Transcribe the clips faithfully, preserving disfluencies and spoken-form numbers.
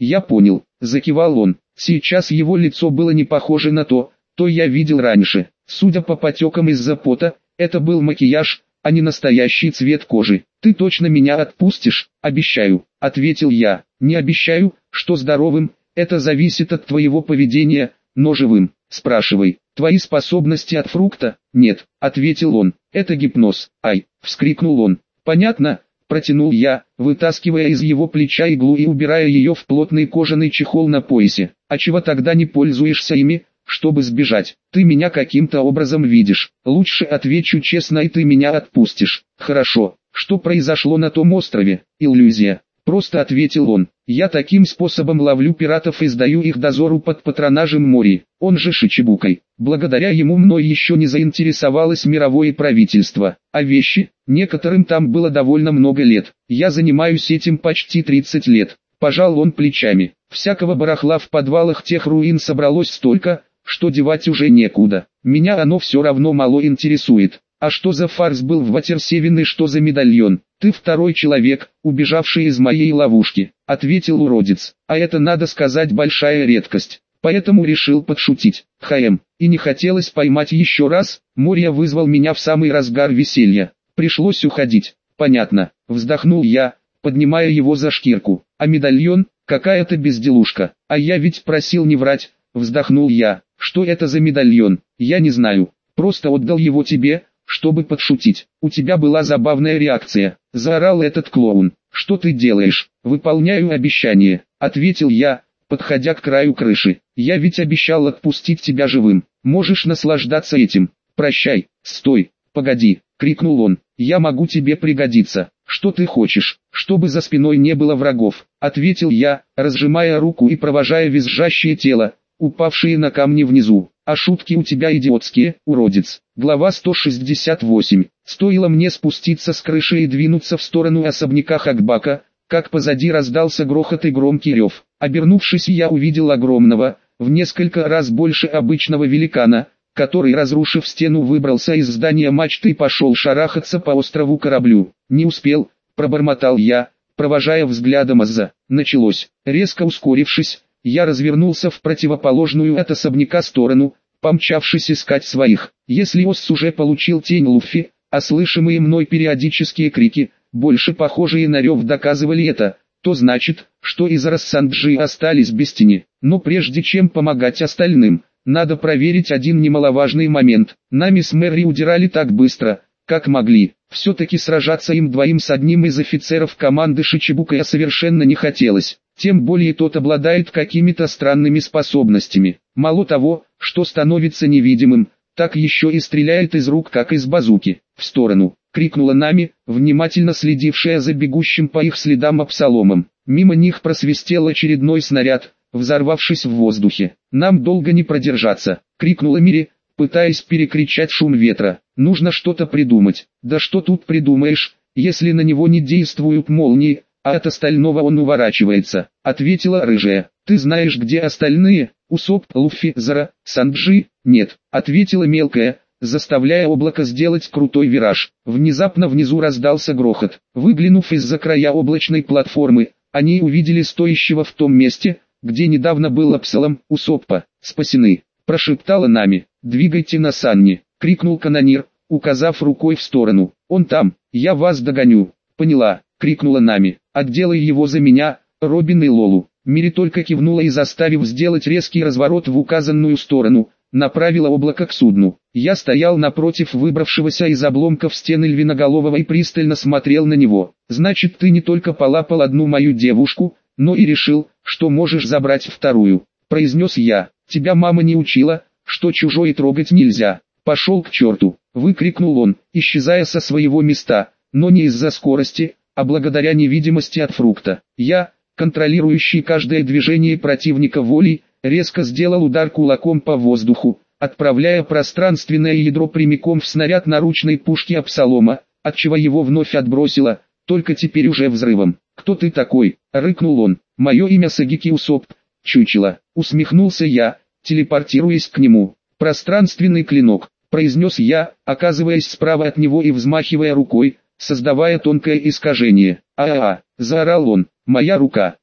Я понял, закивал он. Сейчас его лицо было не похоже на то, то я видел раньше. Судя по потекам из-за пота, это был макияж, а не настоящий цвет кожи. Ты точно меня отпустишь? Обещаю, ответил я. Не обещаю, что здоровым, это зависит от твоего поведения, но живым. Спрашивай, твои способности от фрукта? Нет, ответил он. Это гипноз. Ай, вскрикнул он. Понятно, протянул я, вытаскивая из его плеча иглу и убирая ее в плотный кожаный чехол на поясе. А чего тогда не пользуешься ими, чтобы сбежать? Ты меня каким-то образом видишь. Лучше отвечу честно, и ты меня отпустишь. Хорошо. Что произошло на том острове? Иллюзия. Просто ответил он. Я таким способом ловлю пиратов и сдаю их дозору под патронажем Мори, он же Шичибукой. Благодаря ему мной еще не заинтересовалось мировое правительство. А вещи, некоторым там было довольно много лет. Я занимаюсь этим почти тридцать лет. Пожал он плечами. Всякого барахла в подвалах тех руин собралось столько, что девать уже некуда. Меня оно все равно мало интересует. А что за фарс был в Ватерсевен и что за медальон? Ты второй человек, убежавший из моей ловушки, ответил уродец. А это, надо сказать, большая редкость. Поэтому решил подшутить. Хм, и не хотелось поймать еще раз. Мория вызвал меня в самый разгар веселья. Пришлось уходить. Понятно, вздохнул я, поднимая его за шкирку. А медальон? Какая-то безделушка. А я ведь просил не врать. Вздохнул я. Что это за медальон? Я не знаю. Просто отдал его тебе, чтобы подшутить. У тебя была забавная реакция. Заорал этот клоун. Что ты делаешь? Выполняю обещание, ответил я, подходя к краю крыши. Я ведь обещал отпустить тебя живым. Можешь наслаждаться этим. Прощай. Стой. Погоди, крикнул он. Я могу тебе пригодиться. Что ты хочешь? Чтобы за спиной не было врагов, ответил я, разжимая руку и провожая визжащее тело, упавшие на камни внизу. А шутки у тебя идиотские, уродец. Глава сто шестьдесят восемь. Стоило мне спуститься с крыши и двинуться в сторону особняка Хакбака, как позади раздался грохот и громкий рев. Обернувшись, я увидел огромного, в несколько раз больше обычного великана, который, разрушив стену, выбрался из здания мачты и пошел шарахаться по острову кораблю. Не успел, пробормотал я, провожая взглядом Азза. Началось. Резко ускорившись, я развернулся в противоположную от особняка сторону, помчавшись искать своих. Если Осс уже получил тень Луффи, а слышимые мной периодические крики, больше похожие на рев, доказывали это, то значит, что из Рассанджи остались без тени. Но прежде чем помогать остальным, надо проверить один немаловажный момент. Нами с Мэри удирали так быстро, как могли. Все-таки сражаться им двоим с одним из офицеров команды Шичибукая совершенно не хотелось. Тем более тот обладает какими-то странными способностями. Мало того, что становится невидимым, так еще и стреляет из рук, как из базуки. В сторону, крикнула Нами, внимательно следившая за бегущим по их следам Абсаломом. Мимо них просвистел очередной снаряд, взорвавшись в воздухе. Нам долго не продержаться, крикнула Мири, пытаясь перекричать шум ветра. Нужно что-то придумать. Да что тут придумаешь, если на него не действуют молнии, а от остального он уворачивается, ответила рыжая. Ты знаешь, где остальные? Усоп, Луффи, Зара, Санджи? Нет, ответила мелкая, заставляя облако сделать крутой вираж. Внезапно внизу раздался грохот. Выглянув из-за края облачной платформы, они увидели стоящего в том месте, где недавно был Абсалом. Усоппа, спасены, прошептала Нами. Двигайте на Санни, крикнул канонир, указав рукой в сторону. Он там, я вас догоню. Поняла, крикнула Нами. Отделай его за меня, Робин и Лолу. Мири только кивнула и, заставив сделать резкий разворот в указанную сторону, направила облако к судну. Я стоял напротив выбравшегося из обломков стены львиноголового и пристально смотрел на него. Значит, ты не только полапал одну мою девушку, но и решил, что можешь забрать вторую, произнес я. Тебя мама не учила, что чужое трогать нельзя. Пошел к черту, выкрикнул он, исчезая со своего места, но не из-за скорости, а благодаря невидимости от фрукта. Я, контролирующий каждое движение противника волей, резко сделал удар кулаком по воздуху, отправляя пространственное ядро прямиком в снаряд наручной пушки Абсалома, отчего его вновь отбросило, только теперь уже взрывом. «Кто ты такой?» — рыкнул он. «Мое имя Сагики Усоп, чучело», — усмехнулся я, телепортируясь к нему. «Пространственный клинок», — произнес я, оказываясь справа от него и взмахивая рукой, создавая тонкое искажение. «А-а-а!» — заорал он. «Моя рука!»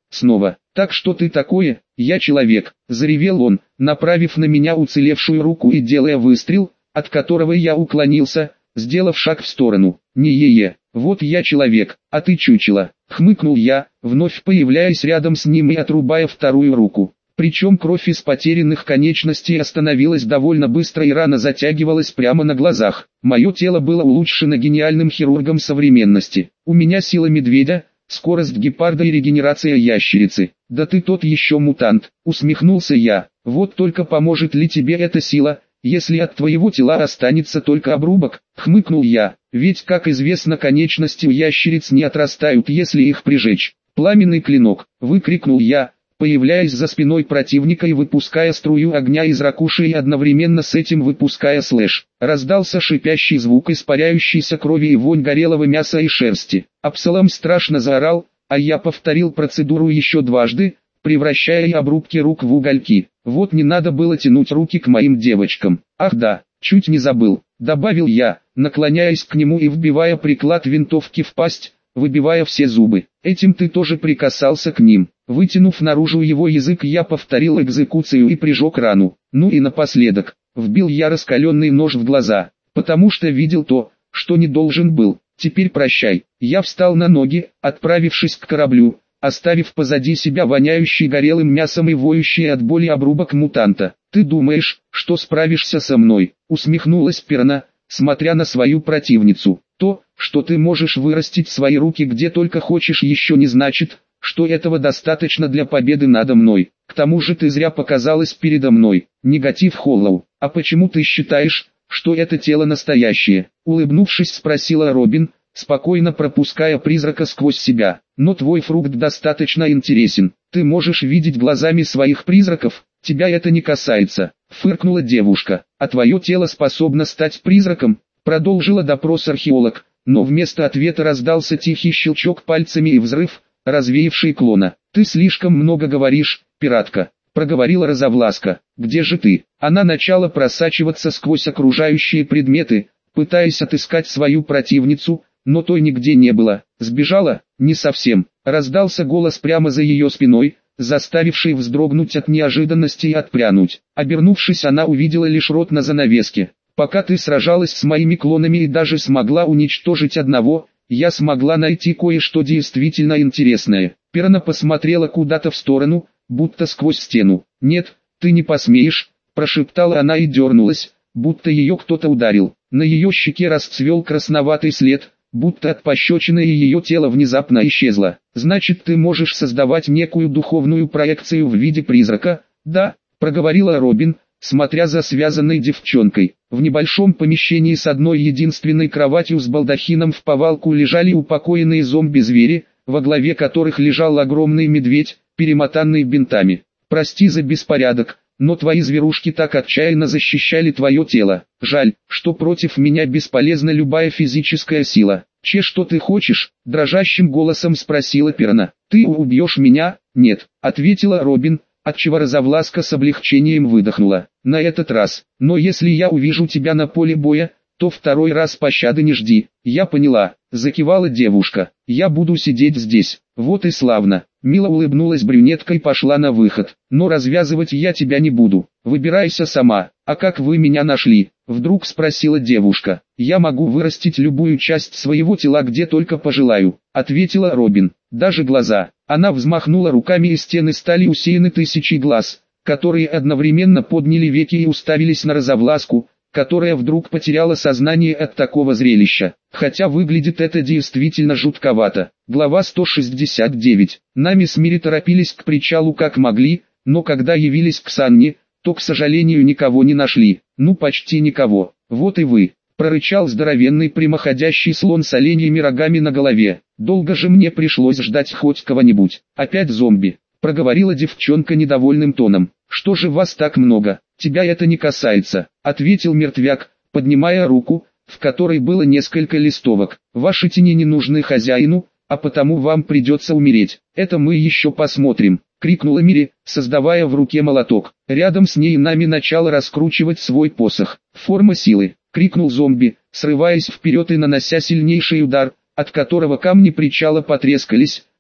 снова. Так что ты такое, я человек, заревел он, направив на меня уцелевшую руку и делая выстрел, от которого я уклонился, сделав шаг в сторону. Не-е-е, вот я человек, а ты чучело, хмыкнул я, вновь появляясь рядом с ним и отрубая вторую руку. Причем кровь из потерянных конечностей остановилась довольно быстро и рана затягивалась прямо на глазах. Мое тело было улучшено гениальным хирургом современности. У меня сила медведя, скорость гепарда и регенерация ящерицы. Да ты тот еще мутант, усмехнулся я. Вот только поможет ли тебе эта сила, если от твоего тела останется только обрубок, хмыкнул я. Ведь, как известно, конечности у ящериц не отрастают, если их прижечь. Пламенный клинок, выкрикнул я, появляясь за спиной противника и выпуская струю огня из ракуши и одновременно с этим выпуская слэш. Раздался шипящий звук испаряющейся крови и вонь горелого мяса и шерсти. Абсалом страшно заорал, а я повторил процедуру еще дважды, превращая и обрубки рук в угольки. Вот не надо было тянуть руки к моим девочкам. Ах да, чуть не забыл, добавил я, наклоняясь к нему и вбивая приклад винтовки в пасть, выбивая все зубы. Этим ты тоже прикасался к ним. Вытянув наружу его язык, я повторил экзекуцию и прижег рану. Ну и напоследок, вбил я раскаленный нож в глаза, потому что видел то, что не должен был. Теперь прощай. Я встал на ноги, отправившись к кораблю, оставив позади себя воняющий горелым мясом и воющий от боли обрубок мутанта. Ты думаешь, что справишься со мной? Усмехнулась Пирана, смотря на свою противницу. То, что ты можешь вырастить свои руки где только хочешь, еще не значит, что этого достаточно для победы надо мной. К тому же ты зря показалась передо мной. Негатив Холлоу. А почему ты считаешь, что это тело настоящее? Улыбнувшись, спросила Робин, спокойно пропуская призрака сквозь себя. Но твой фрукт достаточно интересен. Ты можешь видеть глазами своих призраков, тебя это не касается. Фыркнула девушка. А твое тело способно стать призраком? Продолжила допрос археолог, но вместо ответа раздался тихий щелчок пальцами и взрыв, развеявший клона. «Ты слишком много говоришь, пиратка», — проговорила Розовласка. «Где же ты?» Она начала просачиваться сквозь окружающие предметы, пытаясь отыскать свою противницу, но той нигде не было. «Сбежала?» «Не совсем», — раздался голос прямо за ее спиной, заставивший вздрогнуть от неожиданности и отпрянуть. Обернувшись, она увидела лишь рот на занавеске. «Пока ты сражалась с моими клонами и даже смогла уничтожить одного, я смогла найти кое-что действительно интересное». Пирана посмотрела куда-то в сторону, будто сквозь стену. «Нет, ты не посмеешь», – прошептала она и дернулась, будто ее кто-то ударил. На ее щеке расцвел красноватый след, будто от пощечины, и ее тело внезапно исчезло. «Значит, ты можешь создавать некую духовную проекцию в виде призрака?» «Да», – проговорила Робин, смотря за связанной девчонкой. В небольшом помещении с одной единственной кроватью с балдахином в повалку лежали упокоенные зомби-звери, во главе которых лежал огромный медведь, перемотанный бинтами. «Прости за беспорядок, но твои зверушки так отчаянно защищали твое тело. Жаль, что против меня бесполезна любая физическая сила». «Че, что ты хочешь?» – дрожащим голосом спросила Пирана. «Ты убьешь меня?» «Нет», – ответила Робин, отчего Розовласка с облегчением выдохнула. «На этот раз. Но если я увижу тебя на поле боя, то второй раз пощады не жди». «Я поняла», — закивала девушка. «Я буду сидеть здесь». «Вот и славно». Мило улыбнулась брюнетка и пошла на выход. «Но развязывать я тебя не буду. Выбирайся сама». «А как вы меня нашли?» — вдруг спросила девушка. «Я могу вырастить любую часть своего тела где только пожелаю», — ответила Робин. «Даже глаза». Она взмахнула руками, и стены стали усеяны тысячей глаз, которые одновременно подняли веки и уставились на Розовласку, которая вдруг потеряла сознание от такого зрелища. Хотя выглядит это действительно жутковато. Глава сто шестьдесят девять. Нами с Мири торопились к причалу как могли, но когда явились к Санне, то, к сожалению, никого не нашли. Ну, почти никого. «Вот и вы», — прорычал здоровенный прямоходящий слон с оленьими рогами на голове. «Долго же мне пришлось ждать хоть кого-нибудь. Опять зомби», — проговорила девчонка недовольным тоном. «Что же вас так много?» «Тебя это не касается», — ответил мертвяк, поднимая руку, в которой было несколько листовок. «Ваши тени не нужны хозяину, а потому вам придется умереть. Это мы еще посмотрим», — крикнула Мири, создавая в руке молоток. Рядом с ней Нами начала раскручивать свой посох. «Форма силы», — крикнул зомби, срываясь вперед и нанося сильнейший удар, от которого камни причала потрескались,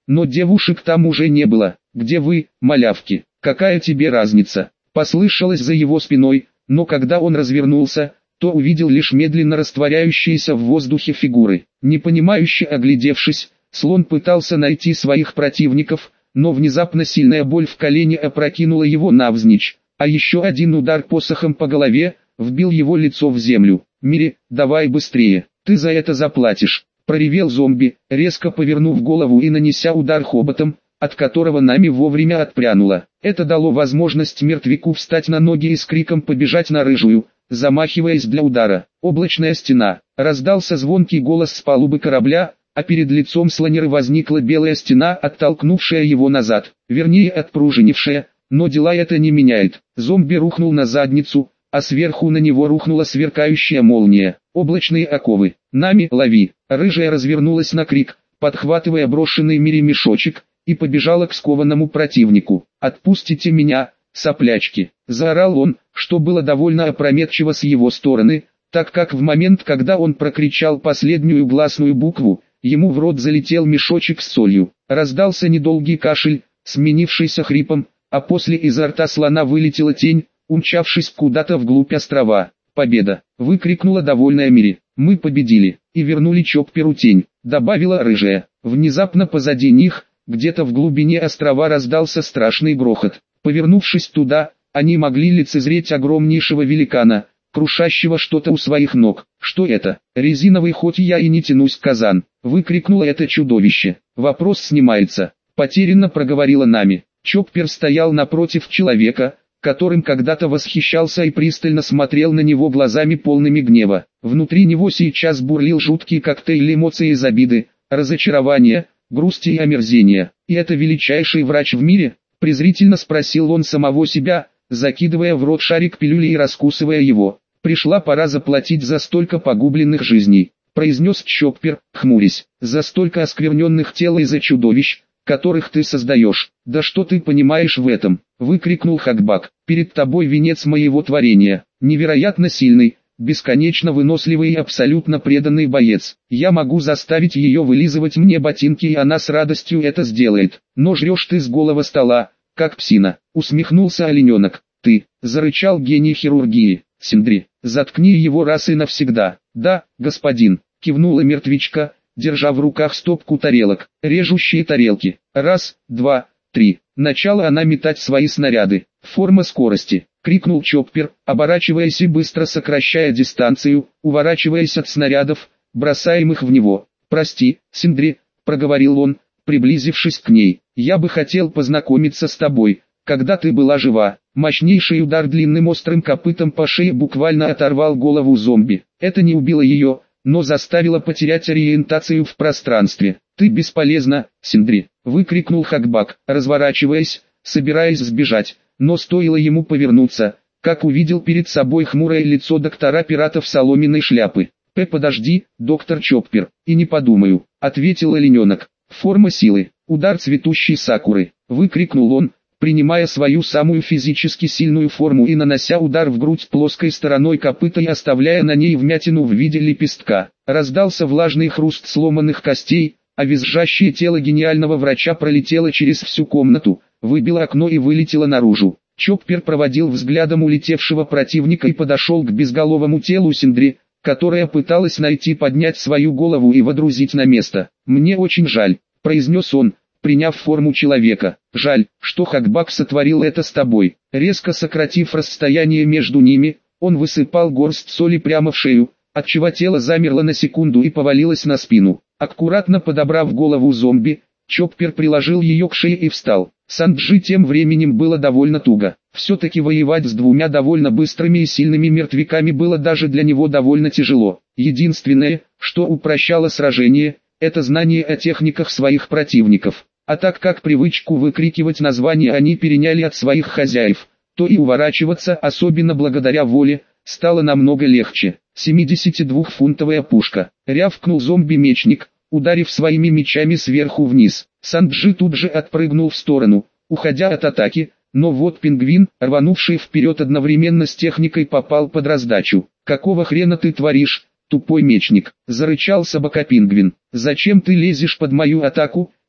но девушек там уже не было. «Где вы, малявки? Какая тебе разница?» Послышалось за его спиной, но когда он развернулся, то увидел лишь медленно растворяющиеся в воздухе фигуры. Непонимающе оглядевшись, слон пытался найти своих противников, но внезапно сильная боль в колене опрокинула его навзничь, а еще один удар посохом по голове вбил его лицо в землю. «Мири, давай быстрее, ты за это заплатишь», — проревел зомби, резко повернув голову и нанеся удар хоботом, от которого Нами вовремя отпрянула. Это дало возможность мертвяку встать на ноги и с криком побежать на рыжую, замахиваясь для удара. «Облачная стена!» Раздался звонкий голос с палубы корабля, а перед лицом слонера возникла белая стена, оттолкнувшая его назад, вернее отпружинившая, но дела это не меняет. Зомби рухнул на задницу, а сверху на него рухнула сверкающая молния. Облачные оковы. «Нами, лови!» Рыжая развернулась на крик, подхватывая брошенный Мири мешочек, и побежала к скованному противнику. «Отпустите меня, соплячки!» Заорал он, что было довольно опрометчиво с его стороны, так как в момент, когда он прокричал последнюю гласную букву, ему в рот залетел мешочек с солью. Раздался недолгий кашель, сменившийся хрипом, а после изо рта слона вылетела тень, умчавшись куда-то вглубь острова. «Победа!» — выкрикнула довольная Мири. «Мы победили, и вернули Чопперу тень», — добавила рыжая. Внезапно позади них, где-то в глубине острова раздался страшный грохот. Повернувшись туда, они могли лицезреть огромнейшего великана, крушащего что-то у своих ног. «Что это? Резиновый, хоть я и не тянусь, казан!» — выкрикнуло это чудовище. «Вопрос снимается», — потерянно проговорила Нами. Чоппер стоял напротив человека, которым когда-то восхищался и пристально смотрел на него глазами полными гнева. Внутри него сейчас бурлил жуткий коктейль эмоций из обиды, разочарования, грусти и омерзения. «И это величайший врач в мире?» — презрительно спросил он самого себя, закидывая в рот шарик пилюли и раскусывая его. «Пришла пора заплатить за столько погубленных жизней», — произнес Чоппер, хмурясь. «За столько оскверненных тел и за чудовищ, которых ты создаешь. Да что ты понимаешь в этом?» — выкрикнул Хакбак. «Перед тобой венец моего творения, невероятно сильный, бесконечно выносливый и абсолютно преданный боец. Я могу заставить ее вылизывать мне ботинки, и она с радостью это сделает. Но жрешь ты с голого стола, как псина», — усмехнулся олененок. «Ты», — зарычал гений хирургии. «Синдри, заткни его раз и навсегда». «Да, господин», — кивнула мертвячка, держа в руках стопку тарелок. «Режущие тарелки. Раз, два, три». Начала она метать свои снаряды. «Форма скорости», — крикнул Чоппер, оборачиваясь и быстро сокращая дистанцию, уворачиваясь от снарядов, бросаемых в него. «Прости, Синдри», — проговорил он, приблизившись к ней. «Я бы хотел познакомиться с тобой, когда ты была жива». Мощнейший удар длинным острым копытом по шее буквально оторвал голову зомби. Это не убило ее, но заставило потерять ориентацию в пространстве. «Ты бесполезна, Синдри», — выкрикнул Хакбак, разворачиваясь, собираясь сбежать, но стоило ему повернуться, как увидел перед собой хмурое лицо доктора пиратов соломенной шляпы. «П, подожди, доктор Чоппер, и не подумаю», — ответил олененок. «Форма силы, удар цветущей сакуры», — выкрикнул он, принимая свою самую физически сильную форму и нанося удар в грудь плоской стороной копыта и оставляя на ней вмятину в виде лепестка. Раздался влажный хруст сломанных костей, а визжащее тело гениального врача пролетело через всю комнату, выбило окно и вылетело наружу. Чоппер проводил взглядом улетевшего противника и подошел к безголовому телу Синдри, которая пыталась найти поднять свою голову и водрузить на место. «Мне очень жаль», — произнес он, приняв форму человека. «Жаль, что Хакбак сотворил это с тобой». Резко сократив расстояние между ними, он высыпал горсть соли прямо в шею, отчего тело замерло на секунду и повалилось на спину. Аккуратно подобрав голову зомби, Чоппер приложил ее к шее и встал. Санджи тем временем было довольно туго. Все-таки воевать с двумя довольно быстрыми и сильными мертвяками было даже для него довольно тяжело. Единственное, что упрощало сражение, это знание о техниках своих противников. А так как привычку выкрикивать названия они переняли от своих хозяев, то и уворачиваться, особенно благодаря воле, стало намного легче. семидесятидвухфунтовая пушка. Рявкнул зомби-мечник, ударив своими мечами сверху вниз. Санджи тут же отпрыгнул в сторону, уходя от атаки, но вот пингвин, рванувший вперед одновременно с техникой, попал под раздачу. «Какого хрена ты творишь, тупой мечник?» — зарычал собака-пингвин. «Зачем ты лезешь под мою атаку?»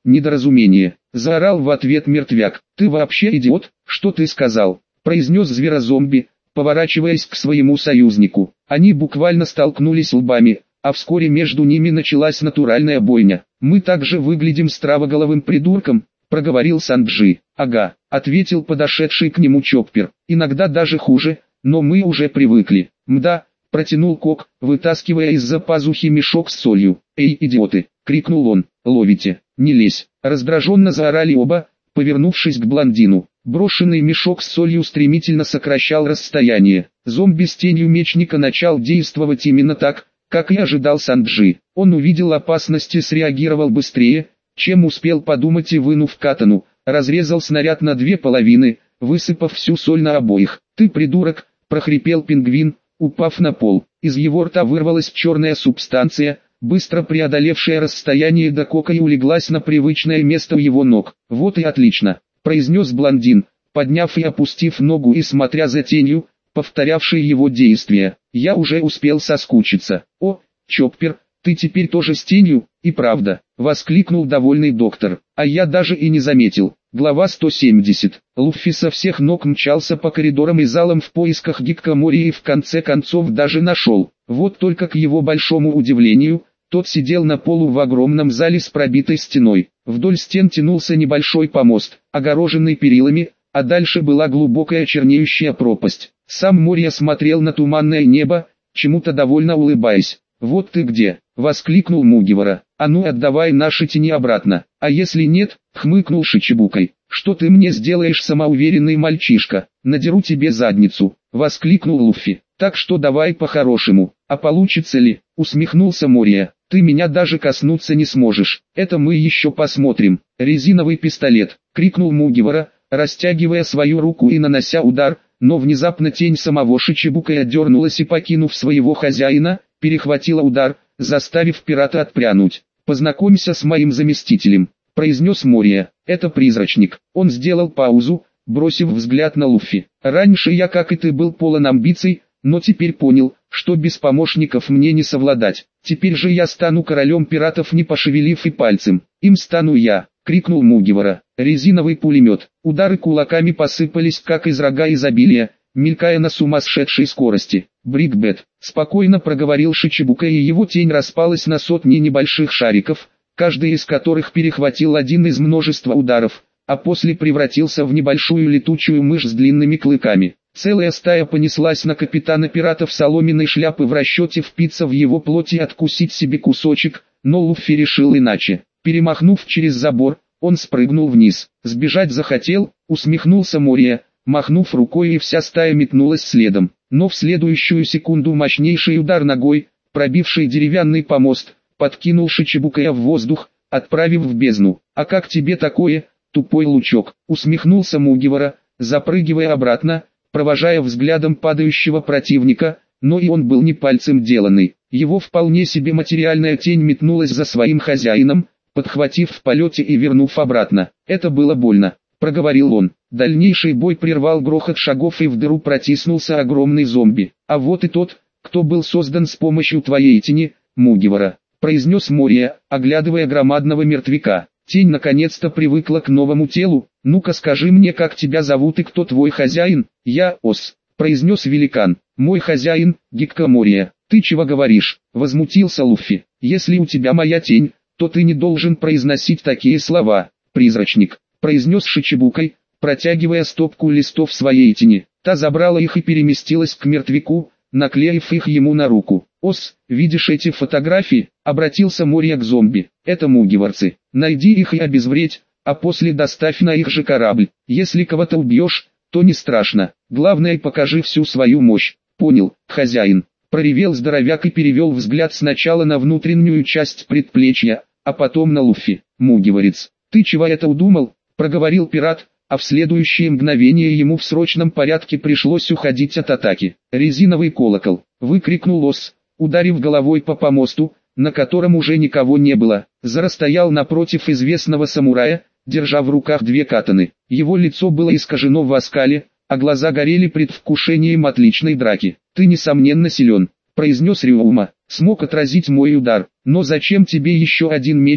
недоразумение, заорал в ответ мертвяк. Ты вообще идиот, что ты сказал, произнес зверозомби, поворачиваясь к своему союзнику. Они буквально столкнулись лбами, а вскоре между ними началась натуральная бойня. Мы также выглядим стравоголовым придурком, проговорил Санджи. Ага, ответил подошедший к нему Чоппер. Иногда даже хуже, но мы уже привыкли. Мда, протянул Кок, вытаскивая из-за пазухи мешок с солью. Эй, идиоты, крикнул он, ловите, не лезь. Раздраженно заорали оба, повернувшись к блондину. Брошенный мешок с солью стремительно сокращал расстояние. Зомби с тенью мечника начал действовать именно так, как и ожидал Санджи. Он увидел опасность и среагировал быстрее, чем успел подумать, и, вынув катану, разрезал снаряд на две половины, высыпав всю соль на обоих. «Ты придурок!» – прохрипел пингвин, упав на пол. Из его рта вырвалась черная субстанция, быстро преодолевшая расстояние до Кока, и улеглась на привычное место у его ног. «Вот и отлично!» – произнес блондин, подняв и опустив ногу и смотря за тенью, повторявшей его действия. «Я уже успел соскучиться». «О, Чоппер, ты теперь тоже с тенью?» «И правда», — воскликнул довольный доктор. «А я даже и не заметил». Глава сто семьдесят. Луффи со всех ног мчался по коридорам и залам в поисках Гиккомори и в конце концов даже нашел. Вот только к его большому удивлению, тот сидел на полу в огромном зале с пробитой стеной. Вдоль стен тянулся небольшой помост, огороженный перилами, а дальше была глубокая чернеющая пропасть. Сам Мория смотрел на туманное небо, чему-то довольно улыбаясь. «Вот ты где!» — воскликнул Мугивара. «А ну отдавай наши тени обратно!» «А если нет?» — хмыкнул Шичибукой. «Что ты мне сделаешь, самоуверенный мальчишка? Надеру тебе задницу!» — воскликнул Луффи. «Так что давай по-хорошему. А получится ли?» — усмехнулся Мория. «Ты меня даже коснуться не сможешь. Это мы еще посмотрим». «Резиновый пистолет!» — крикнул Мугивара, растягивая свою руку и нанося удар, но внезапно тень самого Шичибукая дернулась и, покинув своего хозяина, перехватила удар, заставив пирата отпрянуть. «Познакомься с моим заместителем», — произнес Мория. «Это призрачник». Он сделал паузу, бросив взгляд на Луффи. «Раньше я, как и ты, был полон амбиций, но теперь понял, что без помощников мне не совладать. Теперь же я стану королем пиратов, не пошевелив и пальцем. Им стану я», — крикнул Мугивара. Резиновый пулемет. Удары кулаками посыпались, как из рога изобилия, мелькая на сумасшедшей скорости. «Брикбет», — спокойно проговорил Шичибука, и его тень распалась на сотни небольших шариков, каждый из которых перехватил один из множества ударов, а после превратился в небольшую летучую мышь с длинными клыками. Целая стая понеслась на капитана пиратов соломенной шляпы в расчете впиться в его плоть и откусить себе кусочек, но Луффи решил иначе. Перемахнув через забор, он спрыгнул вниз. «Сбежать захотел?» — усмехнулся Мория, махнув рукой, и вся стая метнулась следом. Но в следующую секунду мощнейший удар ногой, пробивший деревянный помост, подкинул Шичибукая в воздух, отправив в бездну. «А как тебе такое, тупой лучок?» — усмехнулся Мугивара, запрыгивая обратно, провожая взглядом падающего противника, но и он был не пальцем деланный. Его вполне себе материальная тень метнулась за своим хозяином, подхватив в полете и вернув обратно. «Это было больно», — проговорил он. Дальнейший бой прервал грохот шагов, и в дыру протиснулся огромный зомби. «А вот и тот, кто был создан с помощью твоей тени, Мугивара», — произнес Мория, оглядывая громадного мертвяка. Тень наконец-то привыкла к новому телу. «Ну-ка скажи мне, как тебя зовут и кто твой хозяин?» «Я Ос», — произнес великан. «Мой хозяин, Гиккомория». «Ты чего говоришь?» — возмутился Луффи. «Если у тебя моя тень, то ты не должен произносить такие слова, призрачник», — произнес Шичибукай, протягивая стопку листов своей тени. Та забрала их и переместилась к мертвяку, наклеив их ему на руку. «Ос, видишь эти фотографии?» — обратился Мория к зомби. «Это мугиварцы. Найди их и обезвредь, а после доставь на их же корабль. Если кого-то убьешь, то не страшно. Главное, покажи всю свою мощь». «Понял, хозяин», — проревел здоровяк и перевел взгляд сначала на внутреннюю часть предплечья, а потом на Луффи. «Мугиварец, ты чего это удумал?» — проговорил пират, а в следующее мгновение ему в срочном порядке пришлось уходить от атаки. «Резиновый колокол!» — выкрикнул Ос, ударив головой по помосту, на котором уже никого не было. Зара стоял напротив известного самурая, держа в руках две катаны. Его лицо было искажено в оскале, а глаза горели предвкушением отличной драки. «Ты несомненно силен», — произнес Рюума. «Смог отразить мой удар. Но зачем тебе еще один меч,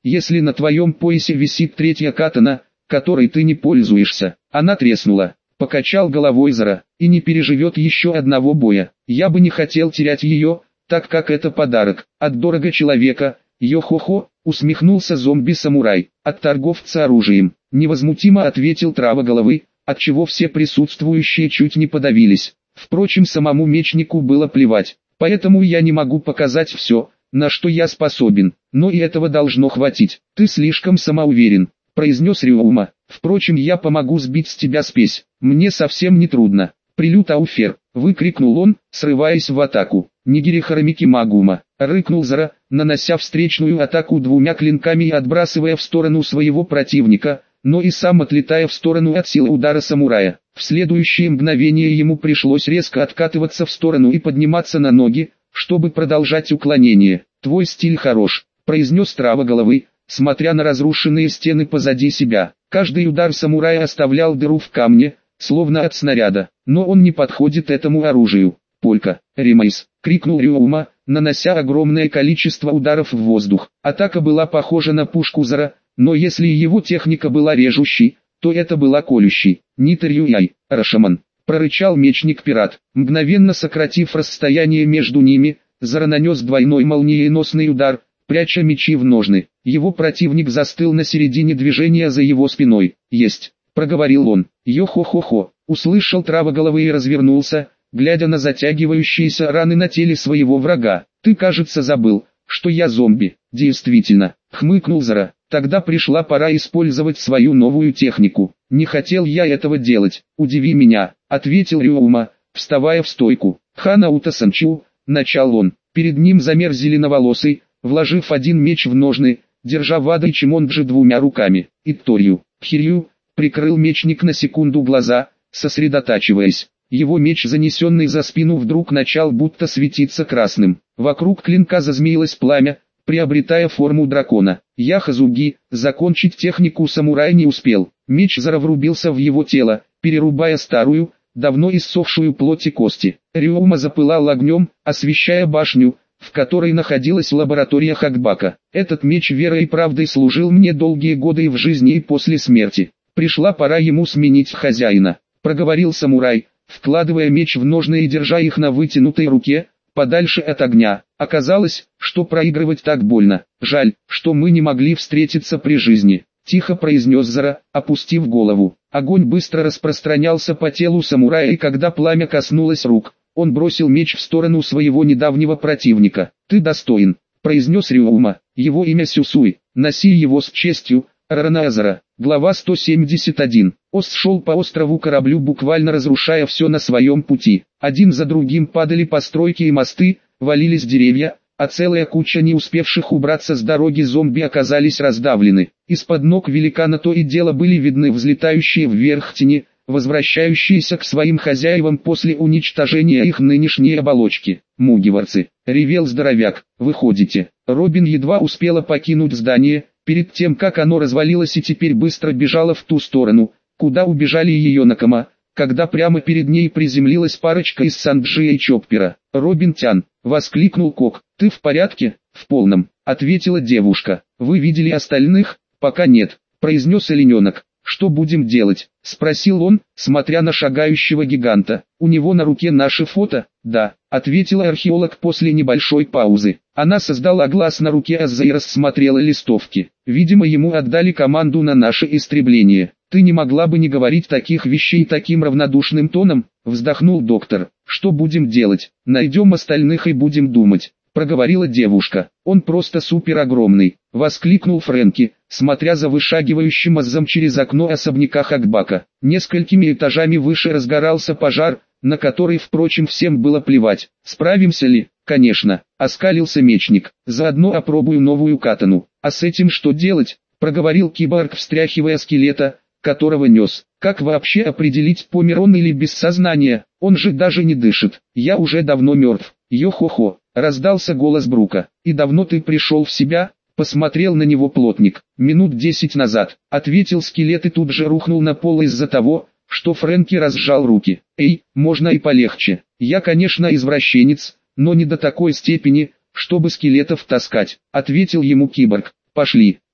если на твоем поясе висит третья катана, которой ты не пользуешься. Она треснула. Покачал головой Зара, и не переживет еще одного боя. Я бы не хотел терять ее, так как это подарок от дорого человека. Йо-хо-хо, усмехнулся зомби-самурай, от торговца оружием. Невозмутимо ответил трава головы, отчего все присутствующие чуть не подавились. Впрочем, самому мечнику было плевать, поэтому я не могу показать все, на что я способен, но и этого должно хватить. Ты слишком самоуверен, произнес Рюума. Впрочем, я помогу сбить с тебя спесь, мне совсем не трудно. Прилют Ауфер, выкрикнул он, срываясь в атаку. Нигири Харамики Магума, рыкнул Зара, нанося встречную атаку двумя клинками и отбрасывая в сторону своего противника, но и сам отлетая в сторону от силы удара самурая. В следующее мгновение ему пришлось резко откатываться в сторону и подниматься на ноги, чтобы продолжать уклонение. «Твой стиль хорош», — произнес трава головы, смотря на разрушенные стены позади себя. Каждый удар самурая оставлял дыру в камне, словно от снаряда, но он не подходит этому оружию. «Полька, ремейс», — крикнул Рюума, нанося огромное количество ударов в воздух. Атака была похожа на пушку Зара, но если его техника была режущей, то это была колющей. «Нитарью-яй, Рашаман», — прорычал мечник-пират, мгновенно сократив расстояние между ними. Зара нанес двойной молниеносный удар, пряча мечи в ножны. Его противник застыл на середине движения за его спиной. «Есть», — проговорил он. «Йо-хо-хо-хо», — услышал трава головы и развернулся, глядя на затягивающиеся раны на теле своего врага. «Ты, кажется, забыл, что я зомби». «Действительно», — хмыкнул Зара. «Тогда пришла пора использовать свою новую технику». «Не хотел я этого делать, удиви меня», — ответил Рюума, вставая в стойку. «Ханаута Санчу», — начал он. Перед ним замер зеленоволосый, вложив один меч в ножны, держа Вада и Чимонджи двумя руками. «Итторью, Хирью», — прикрыл мечник на секунду глаза, сосредотачиваясь. Его меч, занесенный за спину, вдруг начал будто светиться красным. Вокруг клинка зазмеилось пламя, приобретая форму дракона. Яхазуги, закончить технику самурай не успел. Меч Зара врубился в его тело, перерубая старую, давно иссохшую плоть и кости. Рюума запылал огнем, освещая башню, в которой находилась лаборатория Хакбака. «Этот меч верой и правдой служил мне долгие годы и в жизни, и после смерти. Пришла пора ему сменить хозяина», — проговорил самурай, вкладывая меч в ножны и держа их на вытянутой руке, подальше от огня. «Оказалось, что проигрывать так больно. Жаль, что мы не могли встретиться при жизни», — тихо произнес Зара, опустив голову. Огонь быстро распространялся по телу самурая, и когда пламя коснулось рук, он бросил меч в сторону своего недавнего противника. «Ты достоин», — произнес Рюума. «Его имя Сюсуи, носи его с честью, Ранаазара». Глава сто семьдесят один. Ост шел по острову кораблю, буквально разрушая все на своем пути. Один за другим падали постройки и мосты, валились деревья, а целая куча не успевших убраться с дороги зомби оказались раздавлены. Из-под ног великана то и дело были видны взлетающие вверх тени, возвращающиеся к своим хозяевам после уничтожения их нынешней оболочки. «Мугиварцы!» — ревел здоровяк. «Выходите!» Робин едва успела покинуть здание, перед тем как оно развалилось, и теперь быстро бежала в ту сторону, куда убежали ее Накама, когда прямо перед ней приземлилась парочка из Санджи и Чоппера. «Робин-тян!» — воскликнул Кок. «Ты в порядке?» «В полном», — ответила девушка. «Вы видели остальных?» «Пока нет», — произнес олененок. «Что будем делать?» — спросил он, смотря на шагающего гиганта. «У него на руке наше фото?» «Да», — ответила археолог после небольшой паузы. Она создала глаз на руке Азза и рассмотрела листовки. «Видимо, ему отдали команду на наше истребление». «Ты не могла бы не говорить таких вещей таким равнодушным тоном?» — вздохнул доктор. «Что будем делать? Найдем остальных и будем думать», — проговорила девушка. «Он просто супер огромный», — воскликнул Фрэнки, смотря за вышагивающим Аззом через окно особняка Хакбака. Несколькими этажами выше разгорался пожар, на который, впрочем, всем было плевать. «Справимся ли?» «Конечно», — оскалился мечник. «Заодно опробую новую катану». «А с этим что делать?» — проговорил киборг, встряхивая скелета, которого нес. «Как вообще определить, помер он или без сознания? Он же даже не дышит. Я уже давно мертв». «Йо-хо-хо», — раздался голос Брука. «И давно ты пришел в себя?» — посмотрел на него плотник. «Минут десять назад», — ответил скелет и тут же рухнул на пол из-за того, что Фрэнки разжал руки. «Эй, можно и полегче. Я, конечно, извращенец, но не до такой степени, чтобы скелетов таскать», — ответил ему киборг. «Пошли»,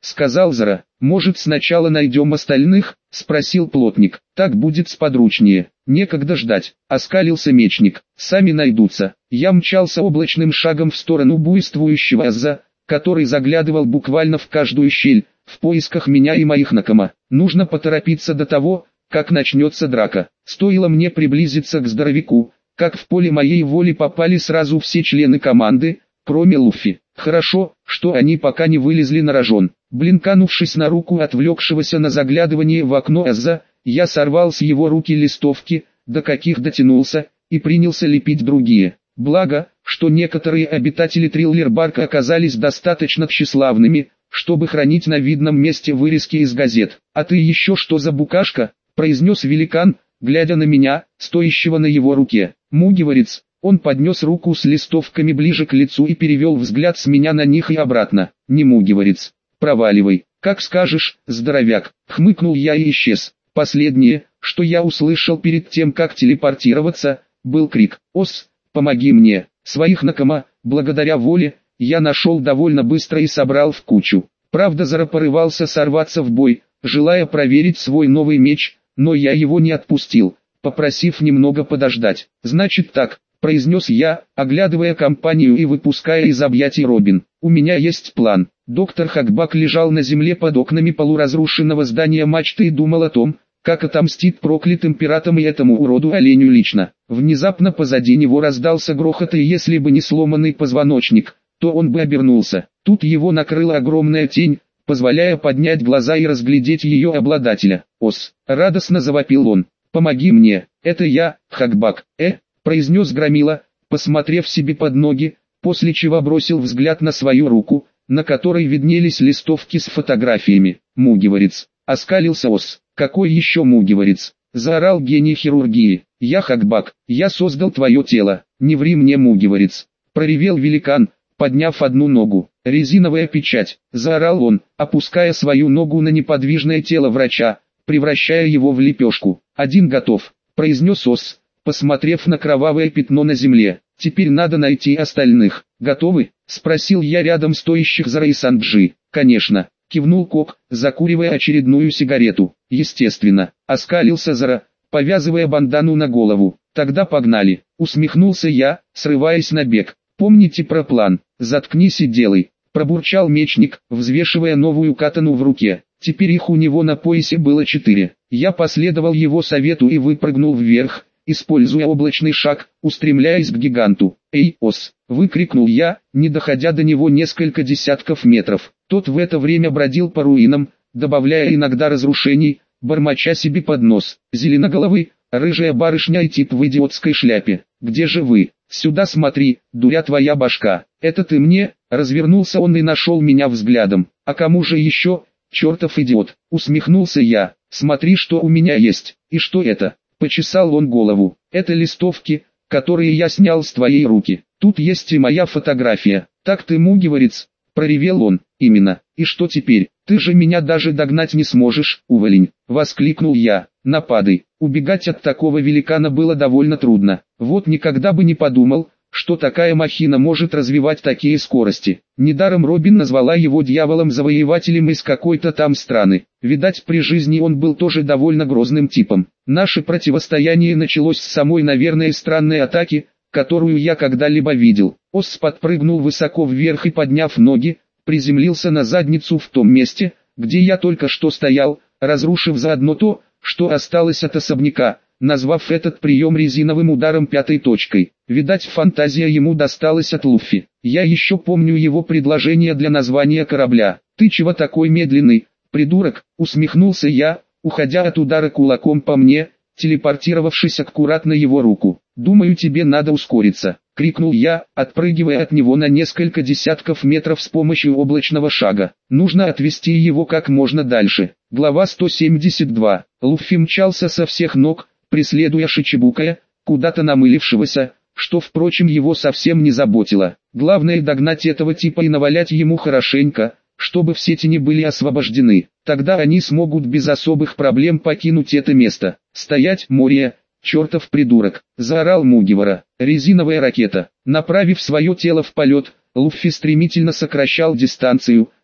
сказал Зара. «Может, сначала найдем остальных?» — спросил плотник. «Так будет сподручнее. Некогда ждать», — оскалился мечник. «Сами найдутся». Я мчался облачным шагом в сторону буйствующего Азза, который заглядывал буквально в каждую щель, в поисках меня и моих накома. Нужно поторопиться до того, как начнется драка. Стоило мне приблизиться к здоровяку, как в поле моей воли попали сразу все члены команды, кроме Луффи. Хорошо, что они пока не вылезли на рожон. Блинканувшись на руку отвлекшегося на заглядывание в окно Азза, я сорвал с его руки листовки, до каких дотянулся, и принялся лепить другие. Благо, что некоторые обитатели Триллер-Барка оказались достаточно тщеславными, чтобы хранить на видном месте вырезки из газет. «А ты еще что за букашка?» — произнес великан, глядя на меня, стоящего на его руке. «Мугиворец». Он поднес руку с листовками ближе к лицу и перевел взгляд с меня на них и обратно. «Не мугиворец. Проваливай». «Как скажешь, здоровяк», — хмыкнул я и исчез. Последнее, что я услышал перед тем, как телепортироваться, был крик: «Ос, помоги мне!» Своих накома, благодаря воле, я нашел довольно быстро и собрал в кучу. Правда, Зара порывался сорваться в бой, желая проверить свой новый меч, но я его не отпустил, попросив немного подождать. «Значит так», — произнес я, оглядывая компанию и выпуская из объятий Робин. «У меня есть план». Доктор Хакбак лежал на земле под окнами полуразрушенного здания мачты и думал о том, как отомстит проклятым пиратам и этому уроду-оленю лично. Внезапно позади него раздался грохот, и если бы не сломанный позвоночник, то он бы обернулся. Тут его накрыла огромная тень, позволяя поднять глаза и разглядеть ее обладателя. «Ос!» — радостно завопил он. «Помоги мне, это я, Хакбак!» «Э?» — произнес Громила, посмотрев себе под ноги, после чего бросил взгляд на свою руку, на которой виднелись листовки с фотографиями. «Мугиворец!» — оскалился Ос. «Какой еще мугиворец?» — заорал гений хирургии. «Я Хакбак, я создал твое тело, не ври мне, мугиворец!» — проревел великан, подняв одну ногу. «Резиновая печать!» — заорал он, опуская свою ногу на неподвижное тело врача, превращая его в лепешку. «Один готов», — произнес Ос, посмотрев на кровавое пятно на земле. «Теперь надо найти остальных. Готовы?» — спросил я рядом стоящих Зара и Санджи. «Конечно», — кивнул Кок, закуривая очередную сигарету. «Естественно», — оскалился Зара, повязывая бандану на голову. «Тогда погнали», — усмехнулся я, срываясь на бег. «Помните про план? Заткнись и делай», — пробурчал мечник, взвешивая новую катану в руке. Теперь их у него на поясе было четыре. Я последовал его совету и выпрыгнул вверх, используя облачный шаг, устремляясь к гиганту. «Эй, Ос!» — выкрикнул я, не доходя до него несколько десятков метров. Тот в это время бродил по руинам, добавляя иногда разрушений, бормоча себе под нос. «Зеленоголовый, рыжая барышня и тип в идиотской шляпе. Где же вы? Сюда смотри, дуря твоя башка. Это ты мне?» Развернулся он и нашел меня взглядом. «А кому же еще? Чертов идиот!» — усмехнулся я. «Смотри, что у меня есть». «И что это?» — почесал он голову. «Это листовки, которые я снял с твоей руки. Тут есть и моя фотография». «Так ты мугиворец!» — проревел он. «Именно. И что теперь? Ты же меня даже догнать не сможешь, уволень!» — воскликнул я. «Нападай!» Убегать от такого великана было довольно трудно. Вот никогда бы не подумал, что такая махина может развивать такие скорости. Недаром Робин назвала его дьяволом-завоевателем из какой-то там страны. Видать, при жизни он был тоже довольно грозным типом. Наше противостояние началось с самой, наверное, странной атаки, которую я когда-либо видел. Ос подпрыгнул высоко вверх и, подняв ноги, приземлился на задницу в том месте, где я только что стоял, разрушив заодно то, что осталось от особняка, назвав этот прием резиновым ударом пятой точкой. Видать, фантазия ему досталась от Луффи. Я еще помню его предложение для названия корабля. «Ты чего такой медленный, придурок?» — усмехнулся я, уходя от удара кулаком по мне, телепортировавшись аккуратно на его руку. «Думаю, тебе надо ускориться», — крикнул я, отпрыгивая от него на несколько десятков метров с помощью облачного шага. «Нужно отвести его как можно дальше». Глава сто семьдесят два. Луффи мчался со всех ног, преследуя Шичибукая, куда-то намылившегося, что, впрочем, его совсем не заботило. Главное догнать этого типа и навалять ему хорошенько, чтобы все тени были освобождены. Тогда они смогут без особых проблем покинуть это место. «Стоять, Мория, чертов придурок!» — заорал Мугивара. Резиновая ракета. Направив свое тело в полет, Луффи стремительно сокращал дистанцию,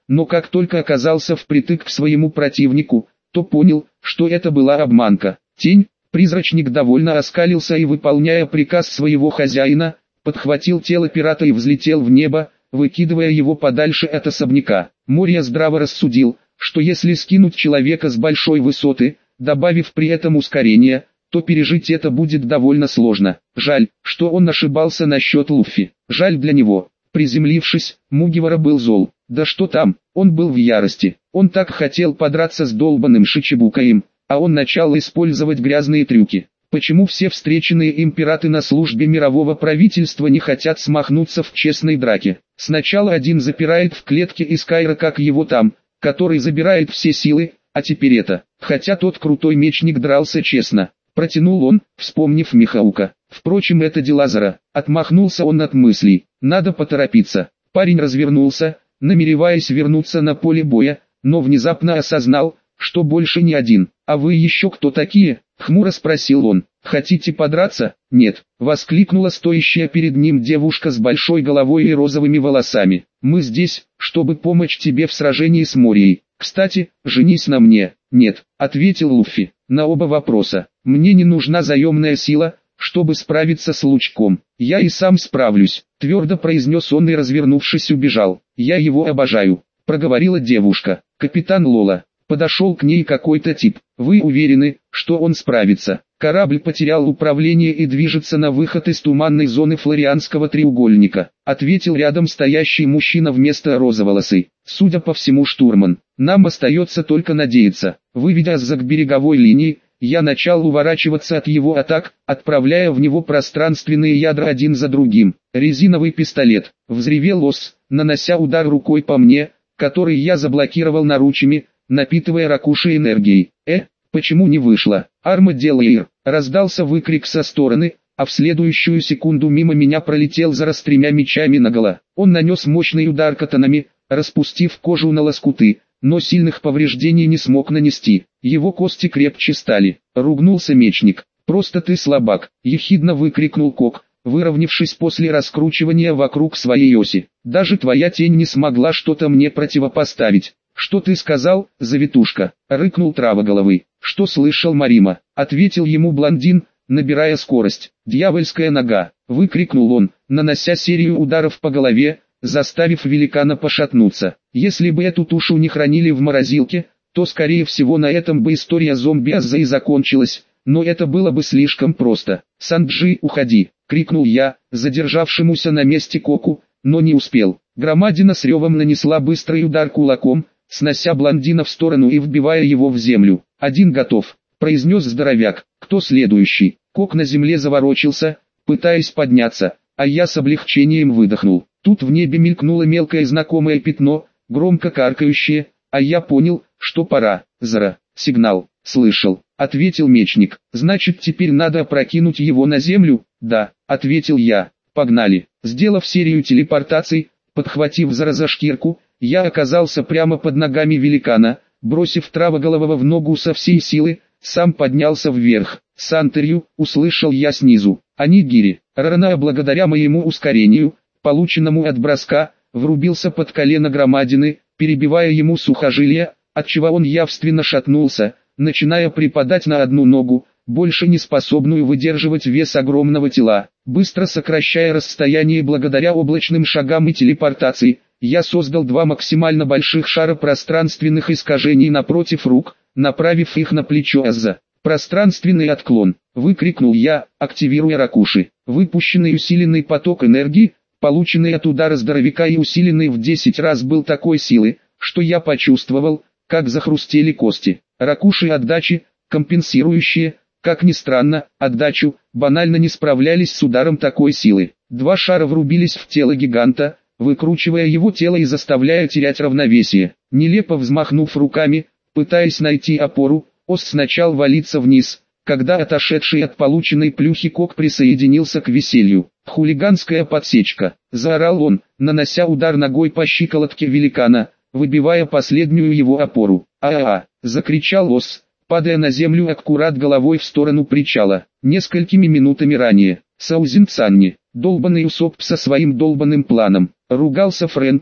но как только оказался впритык к своему противнику, то понял, что это была обманка. Тень, призрачник довольно оскалился и, выполняя приказ своего хозяина, подхватил тело пирата и взлетел в небо, выкидывая его подальше от особняка. Мория здраво рассудил, что если скинуть человека с большой высоты, добавив при этом ускорение, то пережить это будет довольно сложно. Жаль, что он ошибался насчет Луффи. Жаль для него. Приземлившись, Мугивара был зол. Да что там, он был в ярости. Он так хотел подраться с долбаным Шичибукаем, а он начал использовать грязные трюки. Почему все встреченные им пираты на службе мирового правительства не хотят смахнуться в честной драке? Сначала один запирает в клетке Искайра, как его там, который забирает все силы, а теперь это. Хотя тот крутой мечник дрался честно. Протянул он, вспомнив Михаука. Впрочем, это дела Зара. Отмахнулся он от мыслей. Надо поторопиться. Парень развернулся, намереваясь вернуться на поле боя, но внезапно осознал, что больше не один. «А вы еще кто такие?» — хмуро спросил он. «Хотите подраться?» «Нет», — воскликнула стоящая перед ним девушка с большой головой и розовыми волосами. «Мы здесь, чтобы помочь тебе в сражении с Морией. Кстати, женись на мне». «Нет», — ответил Луффи, — «на оба вопроса. Мне не нужна заемная сила, чтобы справиться с Лучком. Я и сам справлюсь», — твердо произнес он и, развернувшись, убежал. «Я его обожаю», — проговорила девушка. «Капитан Лола». Подошел к ней какой-то тип. «Вы уверены, что он справится?» «Корабль потерял управление и движется на выход из туманной зоны Флорианского треугольника», ответил рядом стоящий мужчина вместо розоволосой. «Судя по всему, штурман. Нам остается только надеяться». Выведя Азза к береговой линии, я начал уворачиваться от его атак, отправляя в него пространственные ядра один за другим. «Резиновый пистолет», — взревел Ос, нанося удар рукой по мне, который я заблокировал наручами, напитывая ракуши энергией. «Э, почему не вышло?» «Армадиллер!» — раздался выкрик со стороны, а в следующую секунду мимо меня пролетел Зара с тремя мечами наголо. Он нанес мощный удар катанами, распустив кожу на лоскуты, но сильных повреждений не смог нанести. Его кости крепче стали. Ругнулся мечник. «Просто ты слабак!» — ехидно выкрикнул Кок, выровнявшись после раскручивания вокруг своей оси. «Даже твоя тень не смогла что-то мне противопоставить». «Что ты сказал, завитушка?» — рыкнул Травоголовый. «Что слышал, Марима?» — ответил ему блондин, набирая скорость. «Дьявольская нога!» — выкрикнул он, нанося серию ударов по голове, заставив великана пошатнуться. Если бы эту тушу не хранили в морозилке, то скорее всего на этом бы история зомби Азза и закончилась, но это было бы слишком просто. «Санджи, уходи!» — крикнул я, задержавшемуся на месте Коку, но не успел. Громадина с ревом нанесла быстрый удар кулаком, снося блондина в сторону и вбивая его в землю. «Один готов», — произнес здоровяк. «Кто следующий?» Кок на земле заворочился, пытаясь подняться, а я с облегчением выдохнул. Тут в небе мелькнуло мелкое знакомое пятно, громко каркающее, а я понял, что пора. «Зара, сигнал, слышал», — ответил мечник. «Значит, теперь надо опрокинуть его на землю?» «Да», — ответил я. «Погнали». Сделав серию телепортаций, подхватив Зара за шкирку, я оказался прямо под ногами великана, бросив Травоголового в ногу со всей силы, сам поднялся вверх. «Сантерью», — услышал я снизу. «Анигири». Рарана, благодаря моему ускорению, полученному от броска, врубился под колено громадины, перебивая ему сухожилия, отчего он явственно шатнулся, начиная припадать на одну ногу, больше не способную выдерживать вес огромного тела. Быстро сокращая расстояние благодаря облачным шагам и телепортации, я создал два максимально больших шара пространственных искажений напротив рук, направив их на плечо Азза. «Пространственный отклон!» — выкрикнул я, активируя ракуши. Выпущенный усиленный поток энергии, полученный от удара здоровяка и усиленный в десять раз, был такой силы, что я почувствовал, как захрустели кости. Ракуши отдачи, компенсирующие, как ни странно, отдачу, банально не справлялись с ударом такой силы. Два шара врубились в тело гиганта, выкручивая его тело и заставляя терять равновесие. Нелепо взмахнув руками, пытаясь найти опору, Ос начал валиться вниз, когда отошедший от полученной плюхи Кок присоединился к веселью. «Хулиганская подсечка!» — заорал он, нанося удар ногой по щиколотке великана, выбивая последнюю его опору. «А-а-а!» — закричал Ос, падая на землю аккурат головой в сторону причала. Несколькими минутами ранее, Саузин Цанни, долбанный Усоп со своим долбанным планом, ругался Фрэнки,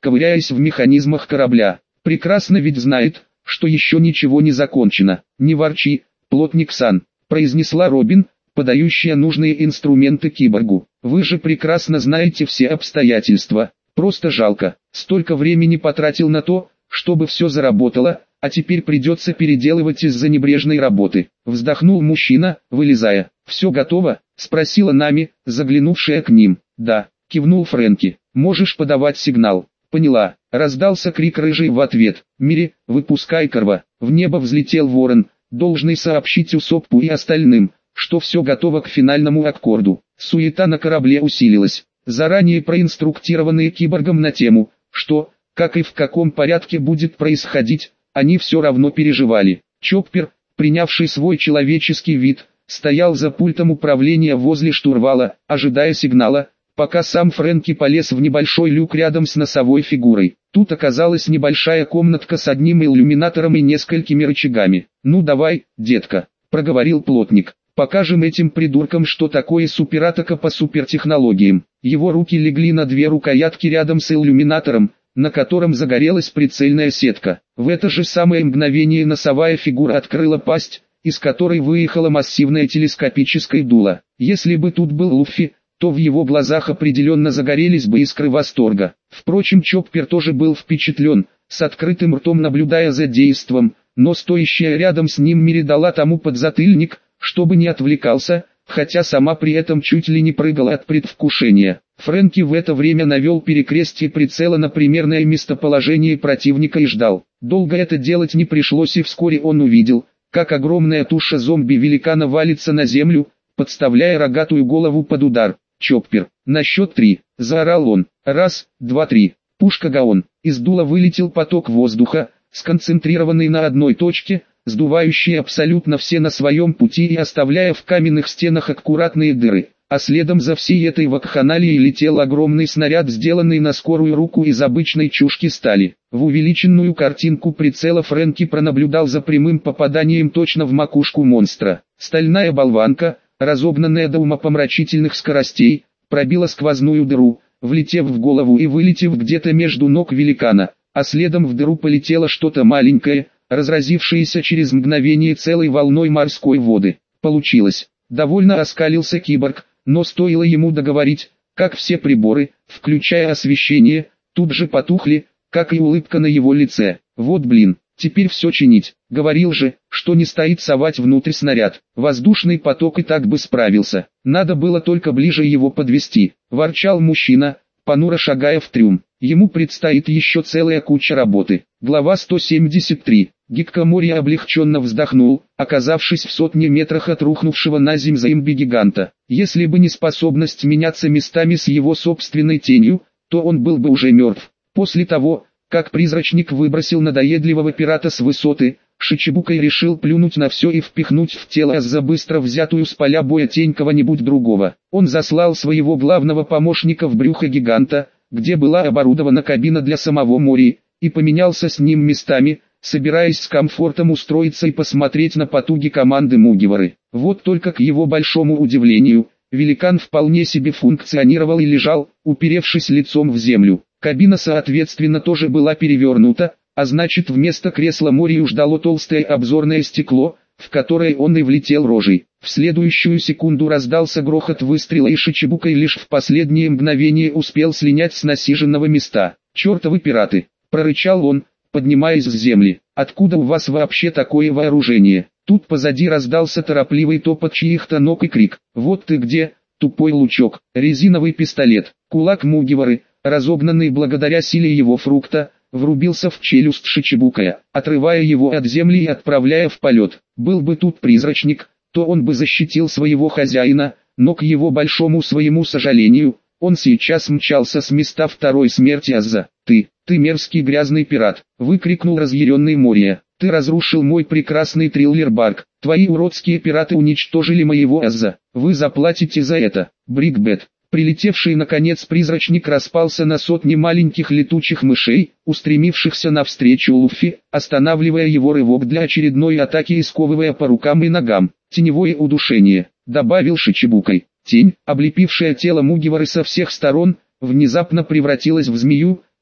ковыряясь в механизмах корабля. Прекрасно ведь знает, что еще ничего не закончено. «Не ворчи, плотник-сан», произнесла Робин, подающая нужные инструменты киборгу. «Вы же прекрасно знаете все обстоятельства. Просто жалко, столько времени потратил на то, чтобы все заработало, а теперь придется переделывать из-за небрежной работы». Вздохнул мужчина, вылезая. «Все готово?» — спросила Нами, заглянувшая к ним. «Да», — кивнул Фрэнки. «Можешь подавать сигнал». «Поняла», — раздался крик рыжий в ответ. «Мири, выпускай Корва». В небо взлетел ворон, должный сообщить Усоппу и остальным, что все готово к финальному аккорду. Суета на корабле усилилась. Заранее проинструктированные киборгом на тему, что, как и в каком порядке будет происходить, они все равно переживали. Чоппер, принявший свой человеческий вид, стоял за пультом управления возле штурвала, ожидая сигнала, пока сам Фрэнки полез в небольшой люк рядом с носовой фигурой. Тут оказалась небольшая комнатка с одним иллюминатором и несколькими рычагами. «Ну давай, детка», — проговорил плотник. «Покажем этим придуркам, что такое суператака по супертехнологиям». Его руки легли на две рукоятки рядом с иллюминатором, на котором загорелась прицельная сетка. В это же самое мгновение носовая фигура открыла пасть, из которой выехала массивная телескопическая дуло. Если бы тут был Луффи, то в его глазах определенно загорелись бы искры восторга. Впрочем, Чоппер тоже был впечатлен, с открытым ртом наблюдая за действом, но стоящая рядом с ним Мири дала тому подзатыльник, чтобы не отвлекался, хотя сама при этом чуть ли не прыгала от предвкушения. Фрэнки в это время навел перекрестие прицела на примерное местоположение противника и ждал. Долго это делать не пришлось, и вскоре он увидел, как огромная туша зомби-великана валится на землю, подставляя рогатую голову под удар. «Чоппер, на счет три!» – заорал он. «Раз, два, три!» Пушка Гаон. Из дула вылетел поток воздуха, сконцентрированный на одной точке, сдувающий абсолютно все на своем пути и оставляя в каменных стенах аккуратные дыры. А следом за всей этой вакханалией летел огромный снаряд, сделанный на скорую руку из обычной чушки стали. В увеличенную картинку прицела Фрэнки пронаблюдал за прямым попаданием точно в макушку монстра. Стальная болванка, разогнанная до умопомрачительных скоростей, пробила сквозную дыру, влетев в голову и вылетев где-то между ног великана, а следом в дыру полетело что-то маленькое, разразившееся через мгновение целой волной морской воды. Получилось. Довольно оскалился киборг, но стоило ему договорить, как все приборы, включая освещение, тут же потухли, как и улыбка на его лице. Вот блин, теперь все чинить. Говорил же, что не стоит совать внутрь снаряд. Воздушный поток и так бы справился. Надо было только ближе его подвести. Ворчал мужчина, понуро шагая в трюм. Ему предстоит еще целая куча работы. Глава сто семьдесят три. Гиккомори облегченно вздохнул, оказавшись в сотне метрах от рухнувшего на земь зомби-гиганта. Если бы не способность меняться местами с его собственной тенью, то он был бы уже мертв. После того, как призрачник выбросил надоедливого пирата с высоты, Шичибукай решил плюнуть на все и впихнуть в тело Азза быстро взятую с поля боя тень кого-нибудь другого. Он заслал своего главного помощника в брюхо гиганта, где была оборудована кабина для самого Мори, и поменялся с ним местами, собираясь с комфортом устроиться и посмотреть на потуги команды Мугивары. Вот только к его большому удивлению, великан вполне себе функционировал и лежал, уперевшись лицом в землю. Кабина соответственно тоже была перевернута, а значит вместо кресла Морию ждало толстое обзорное стекло, в которое он и влетел рожей. В следующую секунду раздался грохот выстрела, и Шичибукай лишь в последнее мгновение успел слинять с насиженного места. «Чертовы пираты!» – прорычал он, поднимаясь с земли. «Откуда у вас вообще такое вооружение?» Тут позади раздался торопливый топот чьих-то ног и крик. «Вот ты где, тупой лучок!» Резиновый пистолет. Кулак Мугивары, разогнанный благодаря силе его фрукта, врубился в челюсть Шичибукая, отрывая его от земли и отправляя в полет. Был бы тут призрачник, то он бы защитил своего хозяина, но к его большому своему сожалению, он сейчас мчался с места второй смерти Азза. «Ты, ты мерзкий грязный пират!» — выкрикнул разъяренный Мория. «Ты разрушил мой прекрасный триллер-барк. Твои уродские пираты уничтожили моего Азза. Вы заплатите за это!» Брикбет. Прилетевший наконец призрачник распался на сотни маленьких летучих мышей, устремившихся навстречу Луффи, останавливая его рывок для очередной атаки и сковывая по рукам и ногам. «Теневое удушение», — добавил Шичибукай. Тень, облепившая тело Мугивары со всех сторон, внезапно превратилась в змею,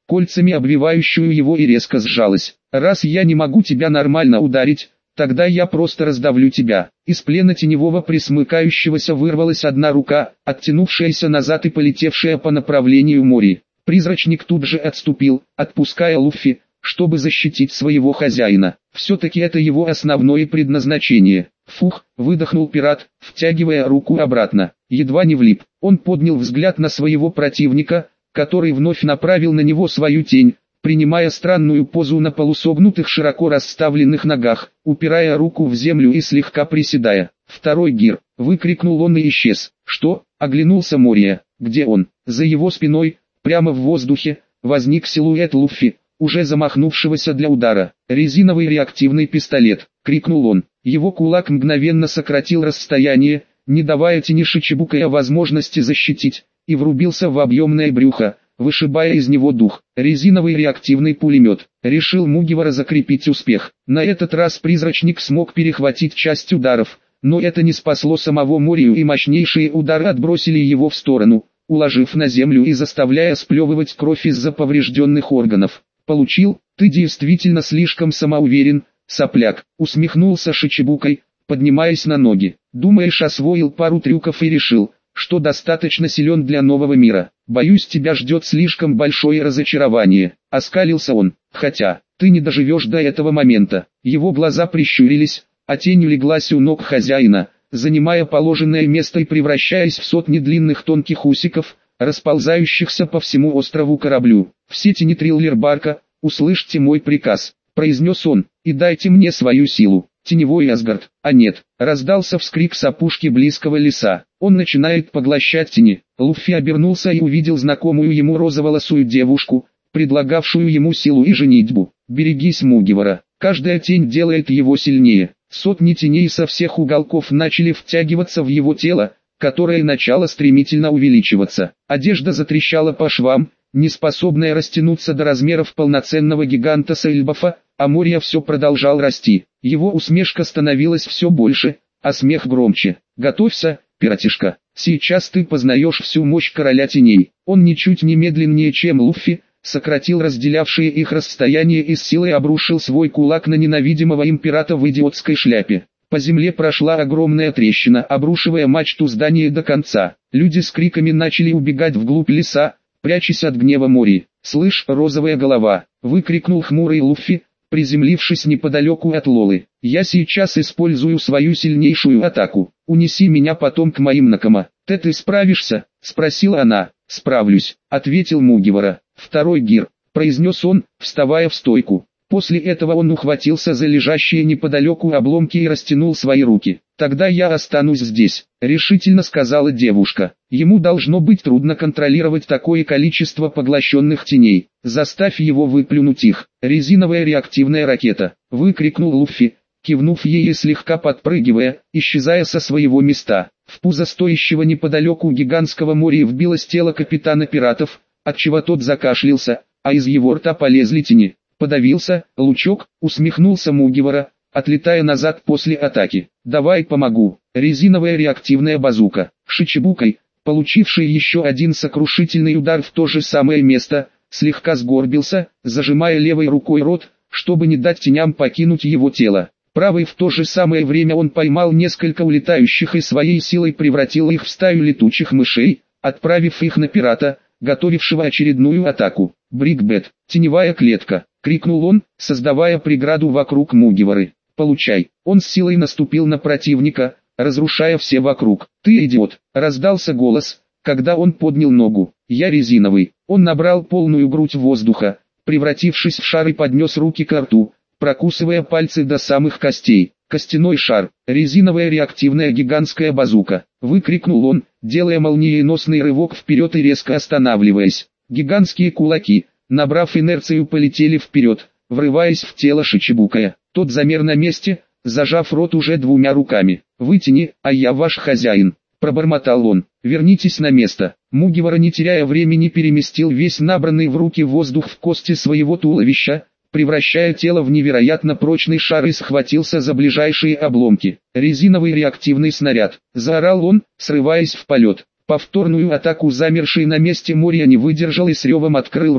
кольцами обвивающую его, и резко сжалась. «Раз я не могу тебя нормально ударить, тогда я просто раздавлю тебя». Из плена теневого присмыкающегося вырвалась одна рука, оттянувшаяся назад и полетевшая по направлению Мори. Призрачник тут же отступил, отпуская Луффи, чтобы защитить своего хозяина. Все-таки это его основное предназначение. «Фух», — выдохнул пират, втягивая руку обратно. Едва не влип. Он поднял взгляд на своего противника, который вновь направил на него свою тень, принимая странную позу на полусогнутых широко расставленных ногах, упирая руку в землю и слегка приседая. «Второй гир!» — выкрикнул он и исчез. «Что?» — оглянулся Мория. «Где он?» За его спиной, прямо в воздухе, возник силуэт Луффи, уже замахнувшегося для удара. «Резиновый реактивный пистолет!» — крикнул он. Его кулак мгновенно сократил расстояние, не давая тени Шичибукая возможности защитить, и врубился в объемное брюхо, вышибая из него дух. «Резиновый реактивный пулемет», — решил Мугивара закрепить успех. На этот раз призрачник смог перехватить часть ударов, но это не спасло самого Морию, и мощнейшие удары отбросили его в сторону, уложив на землю и заставляя сплевывать кровь из-за поврежденных органов. «Получил? Ты действительно слишком самоуверен, сопляк», — усмехнулся Шичибукай, поднимаясь на ноги. «Думаешь, освоил пару трюков и решил, что достаточно силен для нового мира? Боюсь, тебя ждет слишком большое разочарование», — оскалился он. «Хотя, ты не доживешь до этого момента». Его глаза прищурились, а тень улеглась у ног хозяина, занимая положенное место и превращаясь в сотни длинных тонких усиков, расползающихся по всему острову кораблю. «Все тени Триллер-Барка, услышьте мой приказ», — произнес он, — «и дайте мне свою силу». Теневой Асгард, а нет, раздался вскрик с опушки близкого леса. Он начинает поглощать тени. Луффи обернулся и увидел знакомую ему розоволосую девушку, предлагавшую ему силу и женитьбу. «Берегись Мугивара, каждая тень делает его сильнее». Сотни теней со всех уголков начали втягиваться в его тело, которое начало стремительно увеличиваться. Одежда затрещала по швам, не способная растянуться до размеров полноценного гиганта Сельбафа, а Мория все продолжал расти. Его усмешка становилась все больше, а смех громче. «Готовься, пиратишка, сейчас ты познаешь всю мощь короля теней». Он ничуть не медленнее, чем Луффи, сократил разделявшие их расстояние и с силой обрушил свой кулак на ненавидимого им пирата в идиотской шляпе. По земле прошла огромная трещина, обрушивая мачту здания до конца. Люди с криками начали убегать вглубь леса, прячась от гнева Мори. «Слышь, розовая голова!» — выкрикнул хмурый Луффи, приземлившись неподалеку от Лолы. «Я сейчас использую свою сильнейшую атаку. Унеси меня потом к моим Накама». «Ты ты справишься?» — спросила она. «Справлюсь», — ответил Мугивара. «Второй гир», — произнес он, вставая в стойку. После этого он ухватился за лежащие неподалеку обломки и растянул свои руки. «Тогда я останусь здесь», — решительно сказала девушка. «Ему должно быть трудно контролировать такое количество поглощенных теней. Заставь его выплюнуть их». «Резиновая реактивная ракета», — выкрикнул Луффи, кивнув ей и слегка подпрыгивая, исчезая со своего места. В пузо стоящего неподалеку гигантского Мории вбилось тело капитана пиратов, отчего тот закашлялся, а из его рта полезли тени. «Подавился, лучок», — усмехнулся Мугивара, отлетая назад после атаки. «Давай помогу». Резиновая реактивная базука. Шичибукай, получивший еще один сокрушительный удар в то же самое место, слегка сгорбился, зажимая левой рукой рот, чтобы не дать теням покинуть его тело. Правой в то же самое время он поймал несколько улетающих и своей силой превратил их в стаю летучих мышей, отправив их на пирата, готовившего очередную атаку. «Брикбет, теневая клетка», — крикнул он, создавая преграду вокруг Мугивары. «Получай». Он с силой наступил на противника, разрушая все вокруг. «Ты идиот», — раздался голос, когда он поднял ногу. «Я резиновый». Он набрал полную грудь воздуха, превратившись в шар, и поднес руки к рту, прокусывая пальцы до самых костей. «Костяной шар, резиновая реактивная гигантская базука», — выкрикнул он, делая молниеносный рывок вперед и резко останавливаясь. Гигантские кулаки, набрав инерцию, полетели вперед, врываясь в тело Шичибукая. Тот замер на месте, зажав рот уже двумя руками. «Вытяни, а я ваш хозяин», — пробормотал он. «Вернитесь на место». Мугивара, не теряя времени, переместил весь набранный в руки воздух в кости своего туловища, превращая тело в невероятно прочный шар, и схватился за ближайшие обломки. «Резиновый реактивный снаряд», — заорал он, срываясь в полет. Повторную атаку замерший на месте Мория не выдержал и с ревом открыл рот,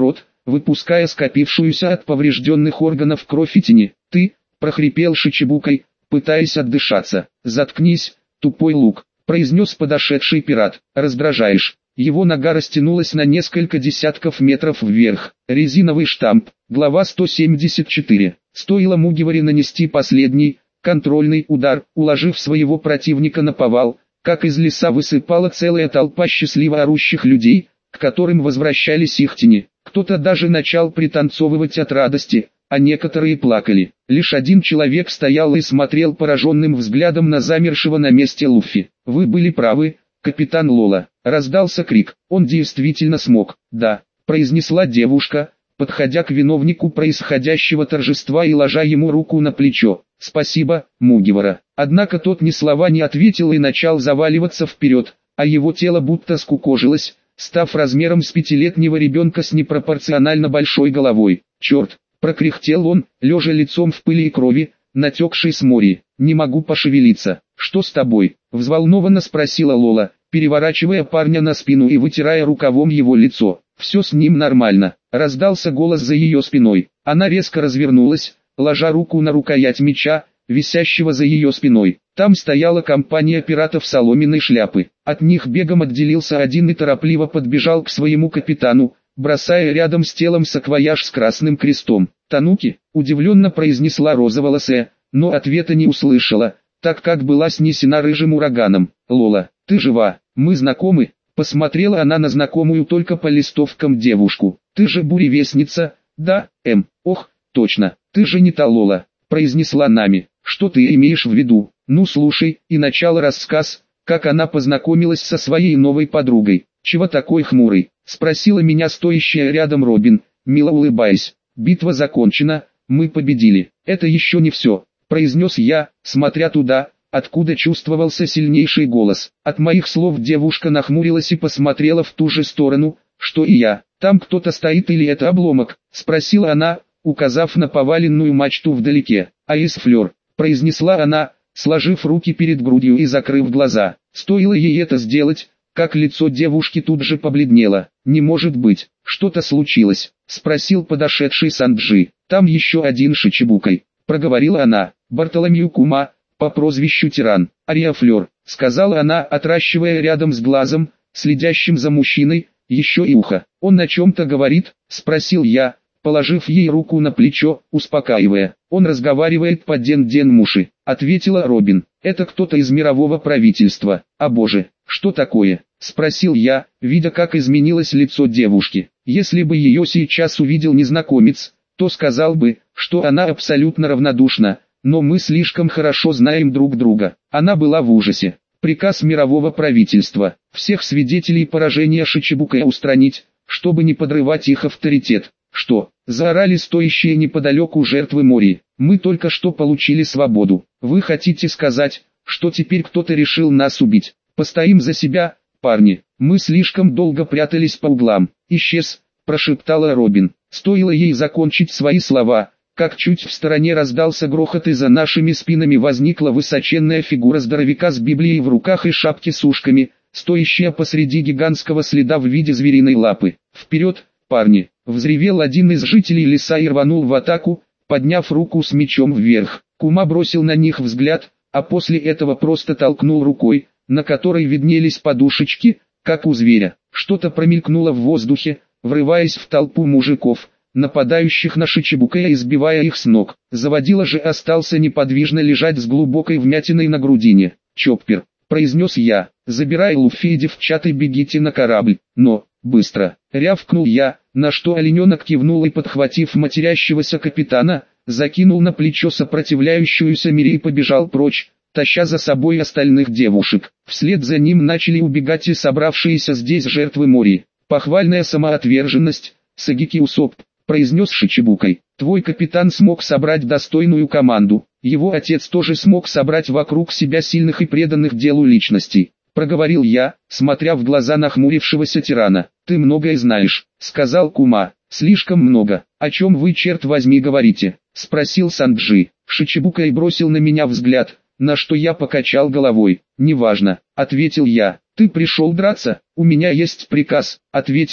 выпуская скопившуюся от поврежденных органов кровь и тени. «Ты», — прохрипел Шичибукай, пытаясь отдышаться. «Заткнись, тупой лук», — произнес подошедший пират. «Раздражаешь». Его нога растянулась на несколько десятков метров вверх. Резиновый штамп. Глава сто семьдесят четыре. Стоило Мугиваре нанести последний, контрольный удар, уложив своего противника на повал, как из леса высыпала целая толпа счастливо орущих людей, к которым возвращались их тени. Кто-то даже начал пританцовывать от радости, а некоторые плакали. Лишь один человек стоял и смотрел пораженным взглядом на замершего на месте Луффи. «Вы были правы, капитан Лола», — раздался крик. «Он действительно смог». «Да», — произнесла девушка, подходя к виновнику происходящего торжества и ложа ему руку на плечо. «Спасибо, Мугивара». Однако тот ни слова не ответил и начал заваливаться вперед, а его тело будто скукожилось, став размером с пятилетнего ребенка с непропорционально большой головой. «Черт!» — прокряхтел он, лежа лицом в пыли и крови, натекшей с моря. «Не могу пошевелиться». «Что с тобой?» — взволнованно спросила Лола, переворачивая парня на спину и вытирая рукавом его лицо. «Все с ним нормально», — раздался голос за ее спиной. Она резко развернулась, ложа руку на рукоять меча, висящего за ее спиной. Там стояла компания пиратов соломенной шляпы. От них бегом отделился один и торопливо подбежал к своему капитану, бросая рядом с телом саквояж с красным крестом. «Тануки», — удивленно произнесла розоволосая, но ответа не услышала, так как была снесена рыжим ураганом. «Лола, ты жива? Мы знакомы?» Посмотрела она на знакомую только по листовкам девушку. «Ты же буревестница?» «Да, эм, ох, точно, ты же не та Лола», — произнесла Нами. «Что ты имеешь в виду?» «Ну слушай», и начал рассказ, как она познакомилась со своей новой подругой. «Чего такой хмурый?» — спросила меня стоящая рядом Робин, мило улыбаясь. «Битва закончена, мы победили». «Это еще не все», — произнес я, смотря туда, откуда чувствовался сильнейший голос. От моих слов девушка нахмурилась и посмотрела в ту же сторону, что и я. «Там кто-то стоит или это обломок?» — спросила она, указав на поваленную мачту вдалеке. «Аис Флёр», — произнесла она, сложив руки перед грудью и закрыв глаза. Стоило ей это сделать, как лицо девушки тут же побледнело. «Не может быть, что-то случилось?» — спросил подошедший Санджи. «Там еще один Шичибукай», — проговорила она. «Бартоломью Кума, по прозвищу Тиран, Ария Флёр», — сказала она, отращивая рядом с глазом, следящим за мужчиной, еще и ухо. «Он о чем-то говорит?» — спросил я, положив ей руку на плечо, успокаивая. «Он разговаривает по Ден-Ден-Муши», — ответила Робин. «Это кто-то из мирового правительства». «А боже, что такое?» — спросил я, видя, как изменилось лицо девушки. Если бы ее сейчас увидел незнакомец, то сказал бы, что она абсолютно равнодушна, но мы слишком хорошо знаем друг друга. Она была в ужасе. Приказ мирового правительства: всех свидетелей поражения Шичибукая устранить, чтобы не подрывать их авторитет. «Что?» — заорали стоящие неподалеку жертвы Мори. «Мы только что получили свободу. Вы хотите сказать, что теперь кто-то решил нас убить? Постоим за себя, парни. Мы слишком долго прятались по углам». «Исчез», — прошептала Робин. Стоило ей закончить свои слова, как чуть в стороне раздался грохот и за нашими спинами возникла высоченная фигура здоровяка с Библией в руках и шапки с ушками, стоящая посреди гигантского следа в виде звериной лапы. «Вперед, парни!» — взревел один из жителей леса и рванул в атаку, подняв руку с мечом вверх. Кума бросил на них взгляд, а после этого просто толкнул рукой, на которой виднелись подушечки, как у зверя. Что-то промелькнуло в воздухе, врываясь в толпу мужиков, нападающих на Шичибукая и сбивая их с ног. Заводила же остался неподвижно лежать с глубокой вмятиной на грудине. «Чоппер», — произнес я, — «забирай Луффи и девчат и бегите на корабль, но, быстро», — рявкнул я, на что олененок кивнул и, подхватив матерящегося капитана, закинул на плечо сопротивляющуюся Мири и побежал прочь, таща за собой остальных девушек. Вслед за ним начали убегать и собравшиеся здесь жертвы Мори. «Похвальная самоотверженность, Сагики Усоп», — произнес Шичибукай. «Твой капитан смог собрать достойную команду. Его отец тоже смог собрать вокруг себя сильных и преданных делу личностей», — проговорил я, смотря в глаза нахмурившегося тирана. «Ты многое знаешь», — сказал Кума. «Слишком много. О чем вы, черт возьми, говорите?» — спросил Санджи. Шичибукай бросил на меня взгляд, на что я покачал головой. «Неважно», — ответил я. «Ты пришел драться?» «У меня есть приказ», — ответил он.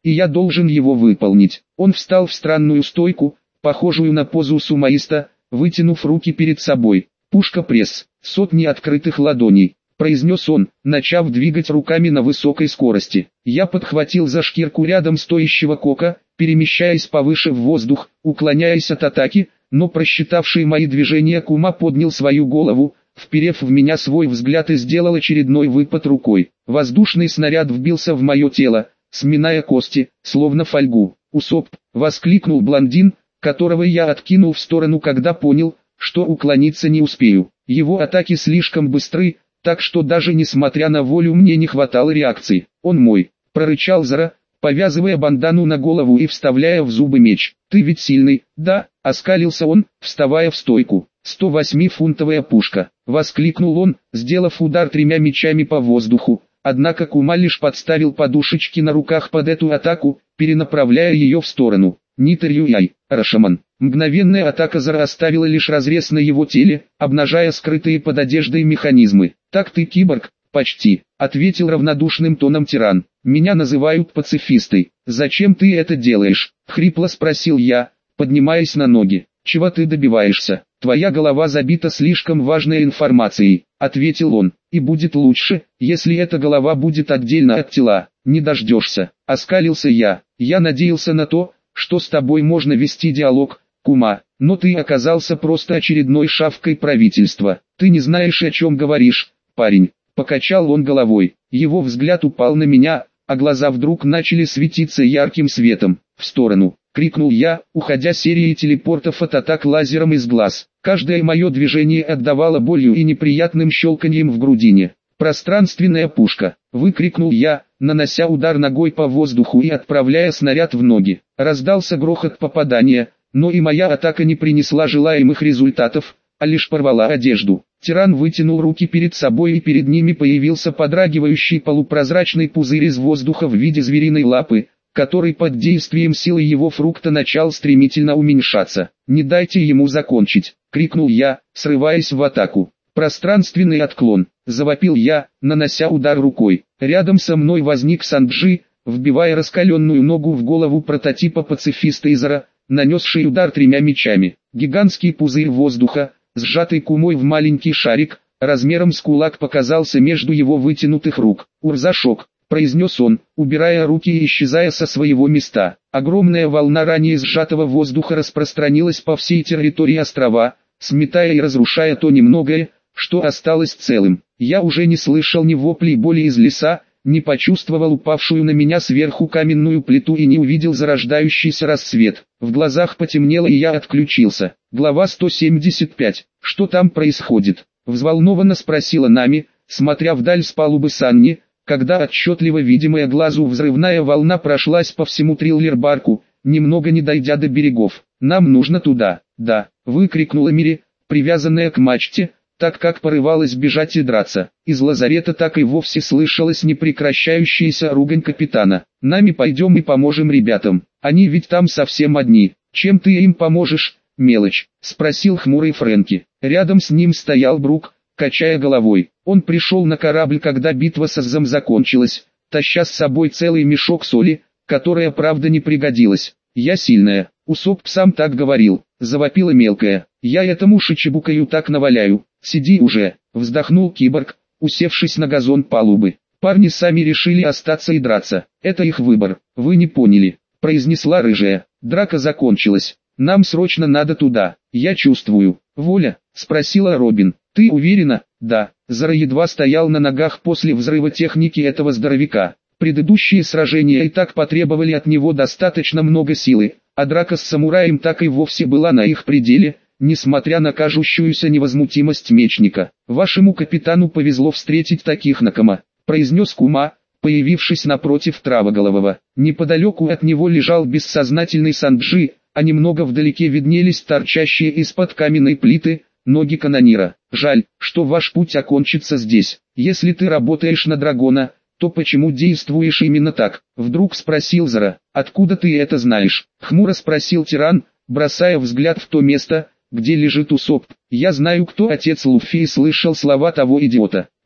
и я должен его выполнить. Он встал в странную стойку, похожую на позу сумоиста, вытянув руки перед собой. «Пушка-пресс, сотни открытых ладоней», — произнес он, начав двигать руками на высокой скорости. Я подхватил за шкирку рядом стоящего Кока, перемещаясь повыше в воздух, уклоняясь от атаки, но просчитавший мои движения Кума поднял свою голову, вперев в меня свой взгляд и сделал очередной выпад рукой. Воздушный снаряд вбился в мое тело, сминая кости, словно фольгу. «Усоп!» — воскликнул блондин, которого я откинул в сторону, когда понял, что уклониться не успею. Его атаки слишком быстры, так что даже несмотря на волю мне не хватало реакции. «Он мой!» — прорычал Зара, повязывая бандану на голову и вставляя в зубы меч. «Ты ведь сильный, да?» — оскалился он, вставая в стойку. «сто восьмифунтовая пушка!» — воскликнул он, сделав удар тремя мечами по воздуху. Однако Кума лишь подставил подушечки на руках под эту атаку, перенаправляя ее в сторону. «Нитерью-яй, Рашаман!» Мгновенная атака Зара оставила лишь разрез на его теле, обнажая скрытые под одеждой механизмы. «Так ты киборг?» «Почти», — ответил равнодушным тоном тиран. «Меня называют пацифистой. Зачем ты это делаешь?» — хрипло спросил я, поднимаясь на ноги. «Чего ты добиваешься? Твоя голова забита слишком важной информацией», — ответил он. «И будет лучше, если эта голова будет отдельно от тела. Не дождешься», — оскалился я. «Я надеялся на то, что с тобой можно вести диалог, Кума, но ты оказался просто очередной шавкой правительства. Ты не знаешь, о чем говоришь, парень». Покачал он головой. Его взгляд упал на меня, а глаза вдруг начали светиться ярким светом. «В сторону!» — крикнул я, уходя серией телепортов от атак лазером из глаз. Каждое мое движение отдавало болью и неприятным щелканьем в грудине. «Пространственная пушка!» — выкрикнул я, нанося удар ногой по воздуху и отправляя снаряд в ноги. Раздался грохот попадания, но и моя атака не принесла желаемых результатов, а лишь порвала одежду. Тиран вытянул руки перед собой, и перед ними появился подрагивающий полупрозрачный пузырь из воздуха в виде звериной лапы, который под действием силы его фрукта начал стремительно уменьшаться. «Не дайте ему закончить!» — крикнул я, срываясь в атаку. «Пространственный отклон!» — завопил я, нанося удар рукой. Рядом со мной возник Санджи, вбивая раскаленную ногу в голову прототипа пацифиста Изара, нанесший удар тремя мечами. Гигантский пузырь воздуха, сжатый Кумой в маленький шарик, размером с кулак, показался между его вытянутых рук. «Урзашок!» — произнес он, убирая руки и исчезая со своего места. Огромная волна ранее сжатого воздуха распространилась по всей территории острова, сметая и разрушая то немногое, что осталось целым. Я уже не слышал ни воплей боли из леса, не почувствовал упавшую на меня сверху каменную плиту и не увидел зарождающийся рассвет. В глазах потемнело, и я отключился. Глава сто семьдесят пять. «Что там происходит?» — взволнованно спросила Нами, смотря вдаль с палубы Санни, когда отчетливо видимая глазу взрывная волна прошлась по всему триллер-барку, немного не дойдя до берегов. «Нам нужно туда!» «Да!» — выкрикнула Мири, привязанная к мачте, так как порывалась бежать и драться. Из лазарета так и вовсе слышалась непрекращающаяся ругань капитана. «Нами пойдем и поможем ребятам, они ведь там совсем одни». «Чем ты им поможешь, мелочь?» — спросил хмурый Фрэнки. Рядом с ним стоял Брук, качая головой. Он пришел на корабль, когда битва с Аззом закончилась, таща с собой целый мешок соли, которая правда не пригодилась. «Я сильная, Усоп сам так говорил», — завопила мелкая. «Я этому шичебукаю так наваляю». «Сиди уже», — вздохнул киборг, усевшись на газон палубы. «Парни сами решили остаться и драться. Это их выбор. Вы не поняли», — произнесла рыжая. «Драка закончилась. Нам срочно надо туда. Я чувствую». «Воля?» — спросила Робин. «Ты уверена?» «Да». Зара едва стоял на ногах после взрыва техники этого здоровяка. Предыдущие сражения и так потребовали от него достаточно много силы, а драка с самураем так и вовсе была на их пределе, несмотря на кажущуюся невозмутимость мечника. «Вашему капитану повезло встретить таких Накама», — произнес Кума, появившись напротив Травоголового. Неподалеку от него лежал бессознательный Санджи, а немного вдалеке виднелись торчащие из-под каменной плиты ноги канонира. «Жаль, что ваш путь окончится здесь. Если ты работаешь на дракона, то почему действуешь именно так?» — вдруг спросил Зара. «Откуда ты это знаешь?» — хмуро спросил тиран, бросая взгляд в то место, где лежит Усоп. «Я знаю, кто отец Луффи, и слышал слова того идиота»,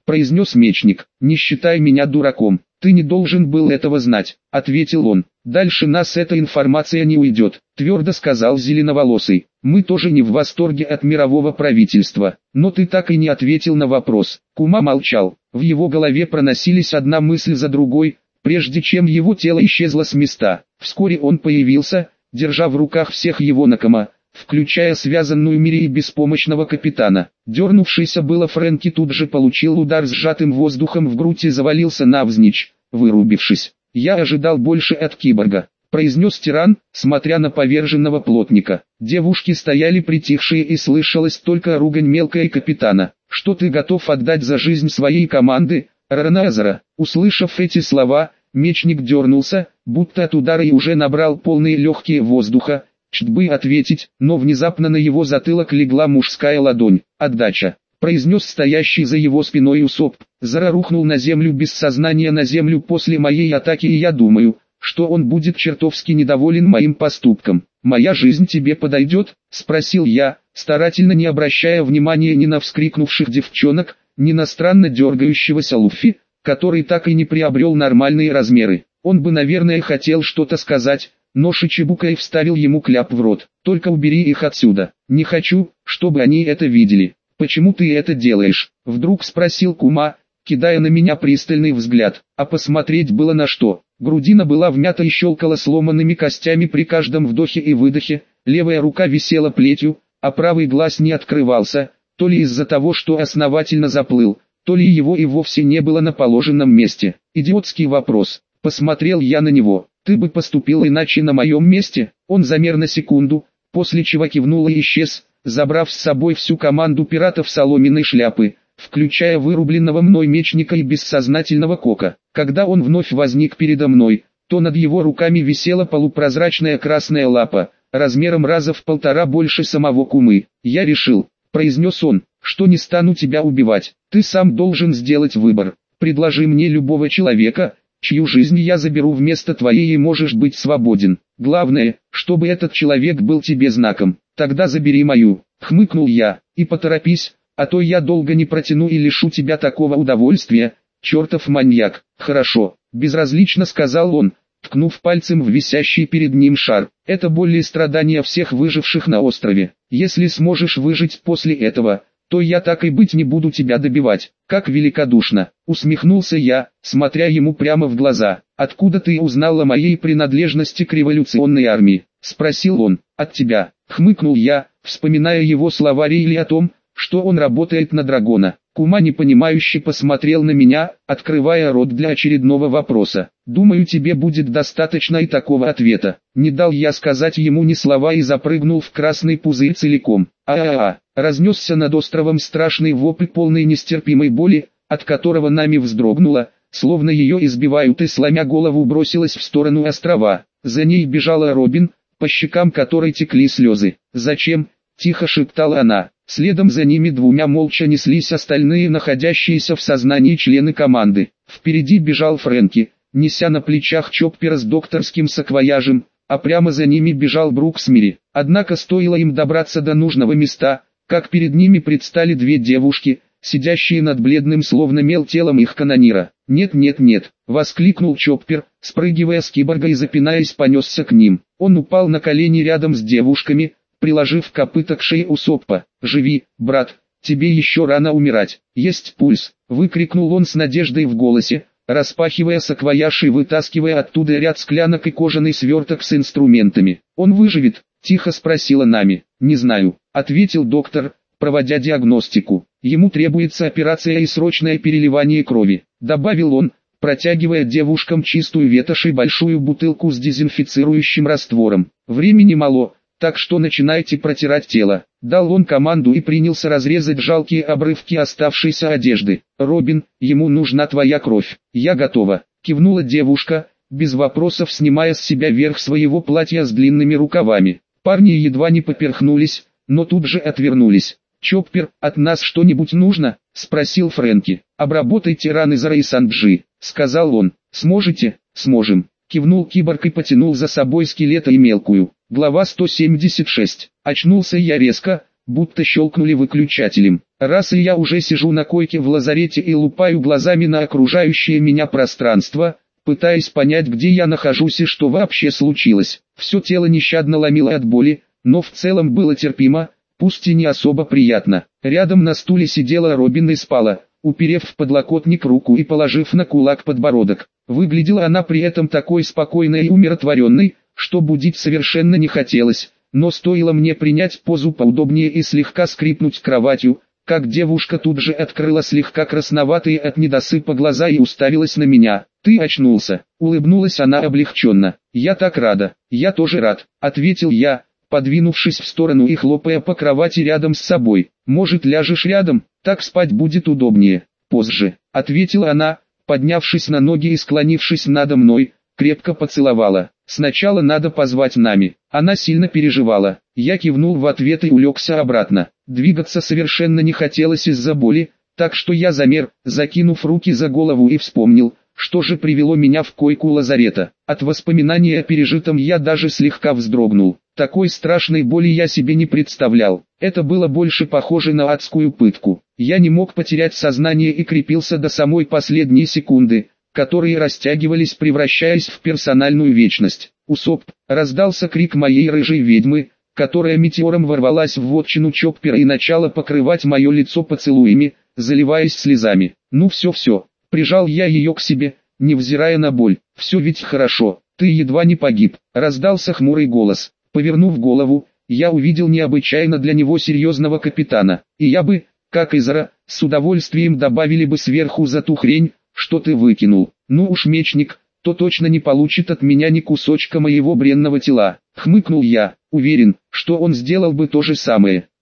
произнес мечник. «Не считай меня дураком, ты не должен был этого знать», — ответил он. «Дальше нас эта информация не уйдет», — твердо сказал Зеленоволосый. «Мы тоже не в восторге от мирового правительства, но ты так и не ответил на вопрос». Кума молчал, в его голове проносились одна мысль за другой, прежде чем его тело исчезло с места. Вскоре он появился, держа в руках всех его накома, включая связанную Мири и беспомощного капитана. Дернувшийся было Фрэнки тут же получил удар сжатым воздухом в грудь и завалился навзничь, вырубившись. «Я ожидал больше от киборга», — произнес тиран, смотря на поверженного плотника. Девушки стояли притихшие и слышалась только ругань мелкая капитана. «Что ты готов отдать за жизнь своей команды, Раназара?» Услышав эти слова, мечник дернулся, будто от удара и уже набрал полные легкие воздуха, чтобы ответить, но внезапно на его затылок легла мужская ладонь. «Отдача», — произнес стоящий за его спиной Усоп. «Зара рухнул на землю без сознания на землю после моей атаки, и я думаю, что он будет чертовски недоволен моим поступком. Моя жизнь тебе подойдет?» — спросил я, старательно не обращая внимания ни на вскрикнувших девчонок, ни на странно дергающегося Луффи, который так и не приобрел нормальные размеры. Он бы, наверное, хотел что-то сказать, но Шичибукай вставил ему кляп в рот. «Только убери их отсюда. Не хочу, чтобы они это видели». «Почему ты это делаешь?» — вдруг спросил Кума, кидая на меня пристальный взгляд. А посмотреть было на что. Грудина была вмята и щелкала сломанными костями при каждом вдохе и выдохе, левая рука висела плетью, а правый глаз не открывался, то ли из-за того, что основательно заплыл, то ли его и вовсе не было на положенном месте. Идиотский вопрос. Посмотрел я на него. «Ты бы поступил иначе на моем месте?» Он замер на секунду, после чего кивнул и исчез, забрав с собой всю команду пиратов соломенной шляпы, включая вырубленного мной мечника и бессознательного Кока. Когда он вновь возник передо мной, то над его руками висела полупрозрачная красная лапа, размером раза в полтора больше самого Кумы. «Я решил», — произнес он, — «что не стану тебя убивать. Ты сам должен сделать выбор. Предложи мне любого человека, чью жизнь я заберу вместо твоей, и можешь быть свободен. Главное, чтобы этот человек был тебе знаком. Тогда забери мою», — хмыкнул я, — «и поторопись, а то я долго не протяну и лишу тебя такого удовольствия, чертов маньяк». «Хорошо», — безразлично сказал он, ткнув пальцем в висящий перед ним шар. «Это боль и страдания всех выживших на острове. Если сможешь выжить после этого, то я так и быть не буду тебя добивать». «Как великодушно», — усмехнулся я, смотря ему прямо в глаза. «Откуда ты узнал о моей принадлежности к революционной армии?» — спросил он. «От тебя», — хмыкнул я, вспоминая его слова Рейли о том, что он работает на Драгона. Кума непонимающе посмотрел на меня, открывая рот для очередного вопроса. «Думаю, тебе будет достаточно и такого ответа». Не дал я сказать ему ни слова и запрыгнул в красный пузырь целиком. А-а-а! Разнесся над островом страшный вопль полной нестерпимой боли, от которого Нами вздрогнула, словно ее избивают, и сломя голову бросилась в сторону острова. За ней бежала Робин, по щекам которой текли слезы. «Зачем?» — тихо шептала она. Следом за ними двумя молча неслись остальные находящиеся в сознании члены команды. Впереди бежал Фрэнки, неся на плечах Чоппера с докторским саквояжем, а прямо за ними бежал Брукс Мири. Однако стоило им добраться до нужного места, как перед ними предстали две девушки, сидящие над бледным словно мел телом их канонира. «Нет, нет, нет!» — воскликнул Чоппер, спрыгивая с киборга и запинаясь понесся к ним. Он упал на колени рядом с девушками, приложив копыто к шее Усоппа. «Живи, брат, тебе еще рано умирать. Есть пульс!» — выкрикнул он с надеждой в голосе, распахивая саквояж и вытаскивая оттуда ряд склянок и кожаный сверток с инструментами. «Он выживет?» — тихо спросила Нами. «Не знаю», — ответил доктор, проводя диагностику. «Ему требуется операция и срочное переливание крови», — добавил он, протягивая девушкам чистую ветошь и большую бутылку с дезинфицирующим раствором. «Времени мало, так что начинайте протирать тело». Дал он команду и принялся разрезать жалкие обрывки оставшейся одежды. «Робин, ему нужна твоя кровь». «Я готова», — кивнула девушка, без вопросов снимая с себя верх своего платья с длинными рукавами. Парни едва не поперхнулись, но тут же отвернулись. «Чоппер, от нас что-нибудь нужно?» — спросил Фрэнки. «Обработайте раны Зара и Санджи», — сказал он. «Сможете?» «Сможем», — кивнул киборг и потянул за собой скелета и мелкую. Глава сто семьдесят шесть. Очнулся я резко, будто щелкнули выключателем. Раз и я уже сижу на койке в лазарете и лупаю глазами на окружающее меня пространство, пытаясь понять, где я нахожусь и что вообще случилось. Все тело нещадно ломило от боли, но в целом было терпимо, пусть и не особо приятно. Рядом на стуле сидела Робин и спала, уперев в подлокотник руку и положив на кулак подбородок. Выглядела она при этом такой спокойной и умиротворенной, что будить совершенно не хотелось, но стоило мне принять позу поудобнее и слегка скрипнуть кроватью, как девушка тут же открыла слегка красноватые от недосыпа глаза и уставилась на меня. «Ты очнулся», — улыбнулась она облегченно. «Я так рада». «Я тоже рад», — ответил я, подвинувшись в сторону и хлопая по кровати рядом с собой. «Может, ляжешь рядом? Так спать будет удобнее». «Позже», — ответила она, поднявшись на ноги и склонившись надо мной, крепко поцеловала. «Сначала надо позвать Нами». Она сильно переживала. Я кивнул в ответ и улегся обратно. Двигаться совершенно не хотелось из-за боли, так что я замер, закинув руки за голову, и вспомнил, что же привело меня в койку лазарета. От воспоминания о пережитом я даже слегка вздрогнул. Такой страшной боли я себе не представлял. Это было больше похоже на адскую пытку. Я не мог потерять сознание и крепился до самой последней секунды, которые растягивались, превращаясь в персональную вечность. «Усоп!» — раздался крик моей рыжей ведьмы, которая метеором ворвалась в вотчину Чоппера и начала покрывать мое лицо поцелуями, заливаясь слезами. «Ну все-все!» — прижал я ее к себе, невзирая на боль. «Все ведь хорошо, ты едва не погиб!» — раздался хмурый голос. Повернув голову, я увидел необычайно для него серьезного капитана, и я бы, как и Зара, с удовольствием добавили бы сверху за ту хрень, что ты выкинул. Ну уж мечник, то точно не получит от меня ни кусочка моего бренного тела. Хмыкнул я, уверен, что он сделал бы то же самое.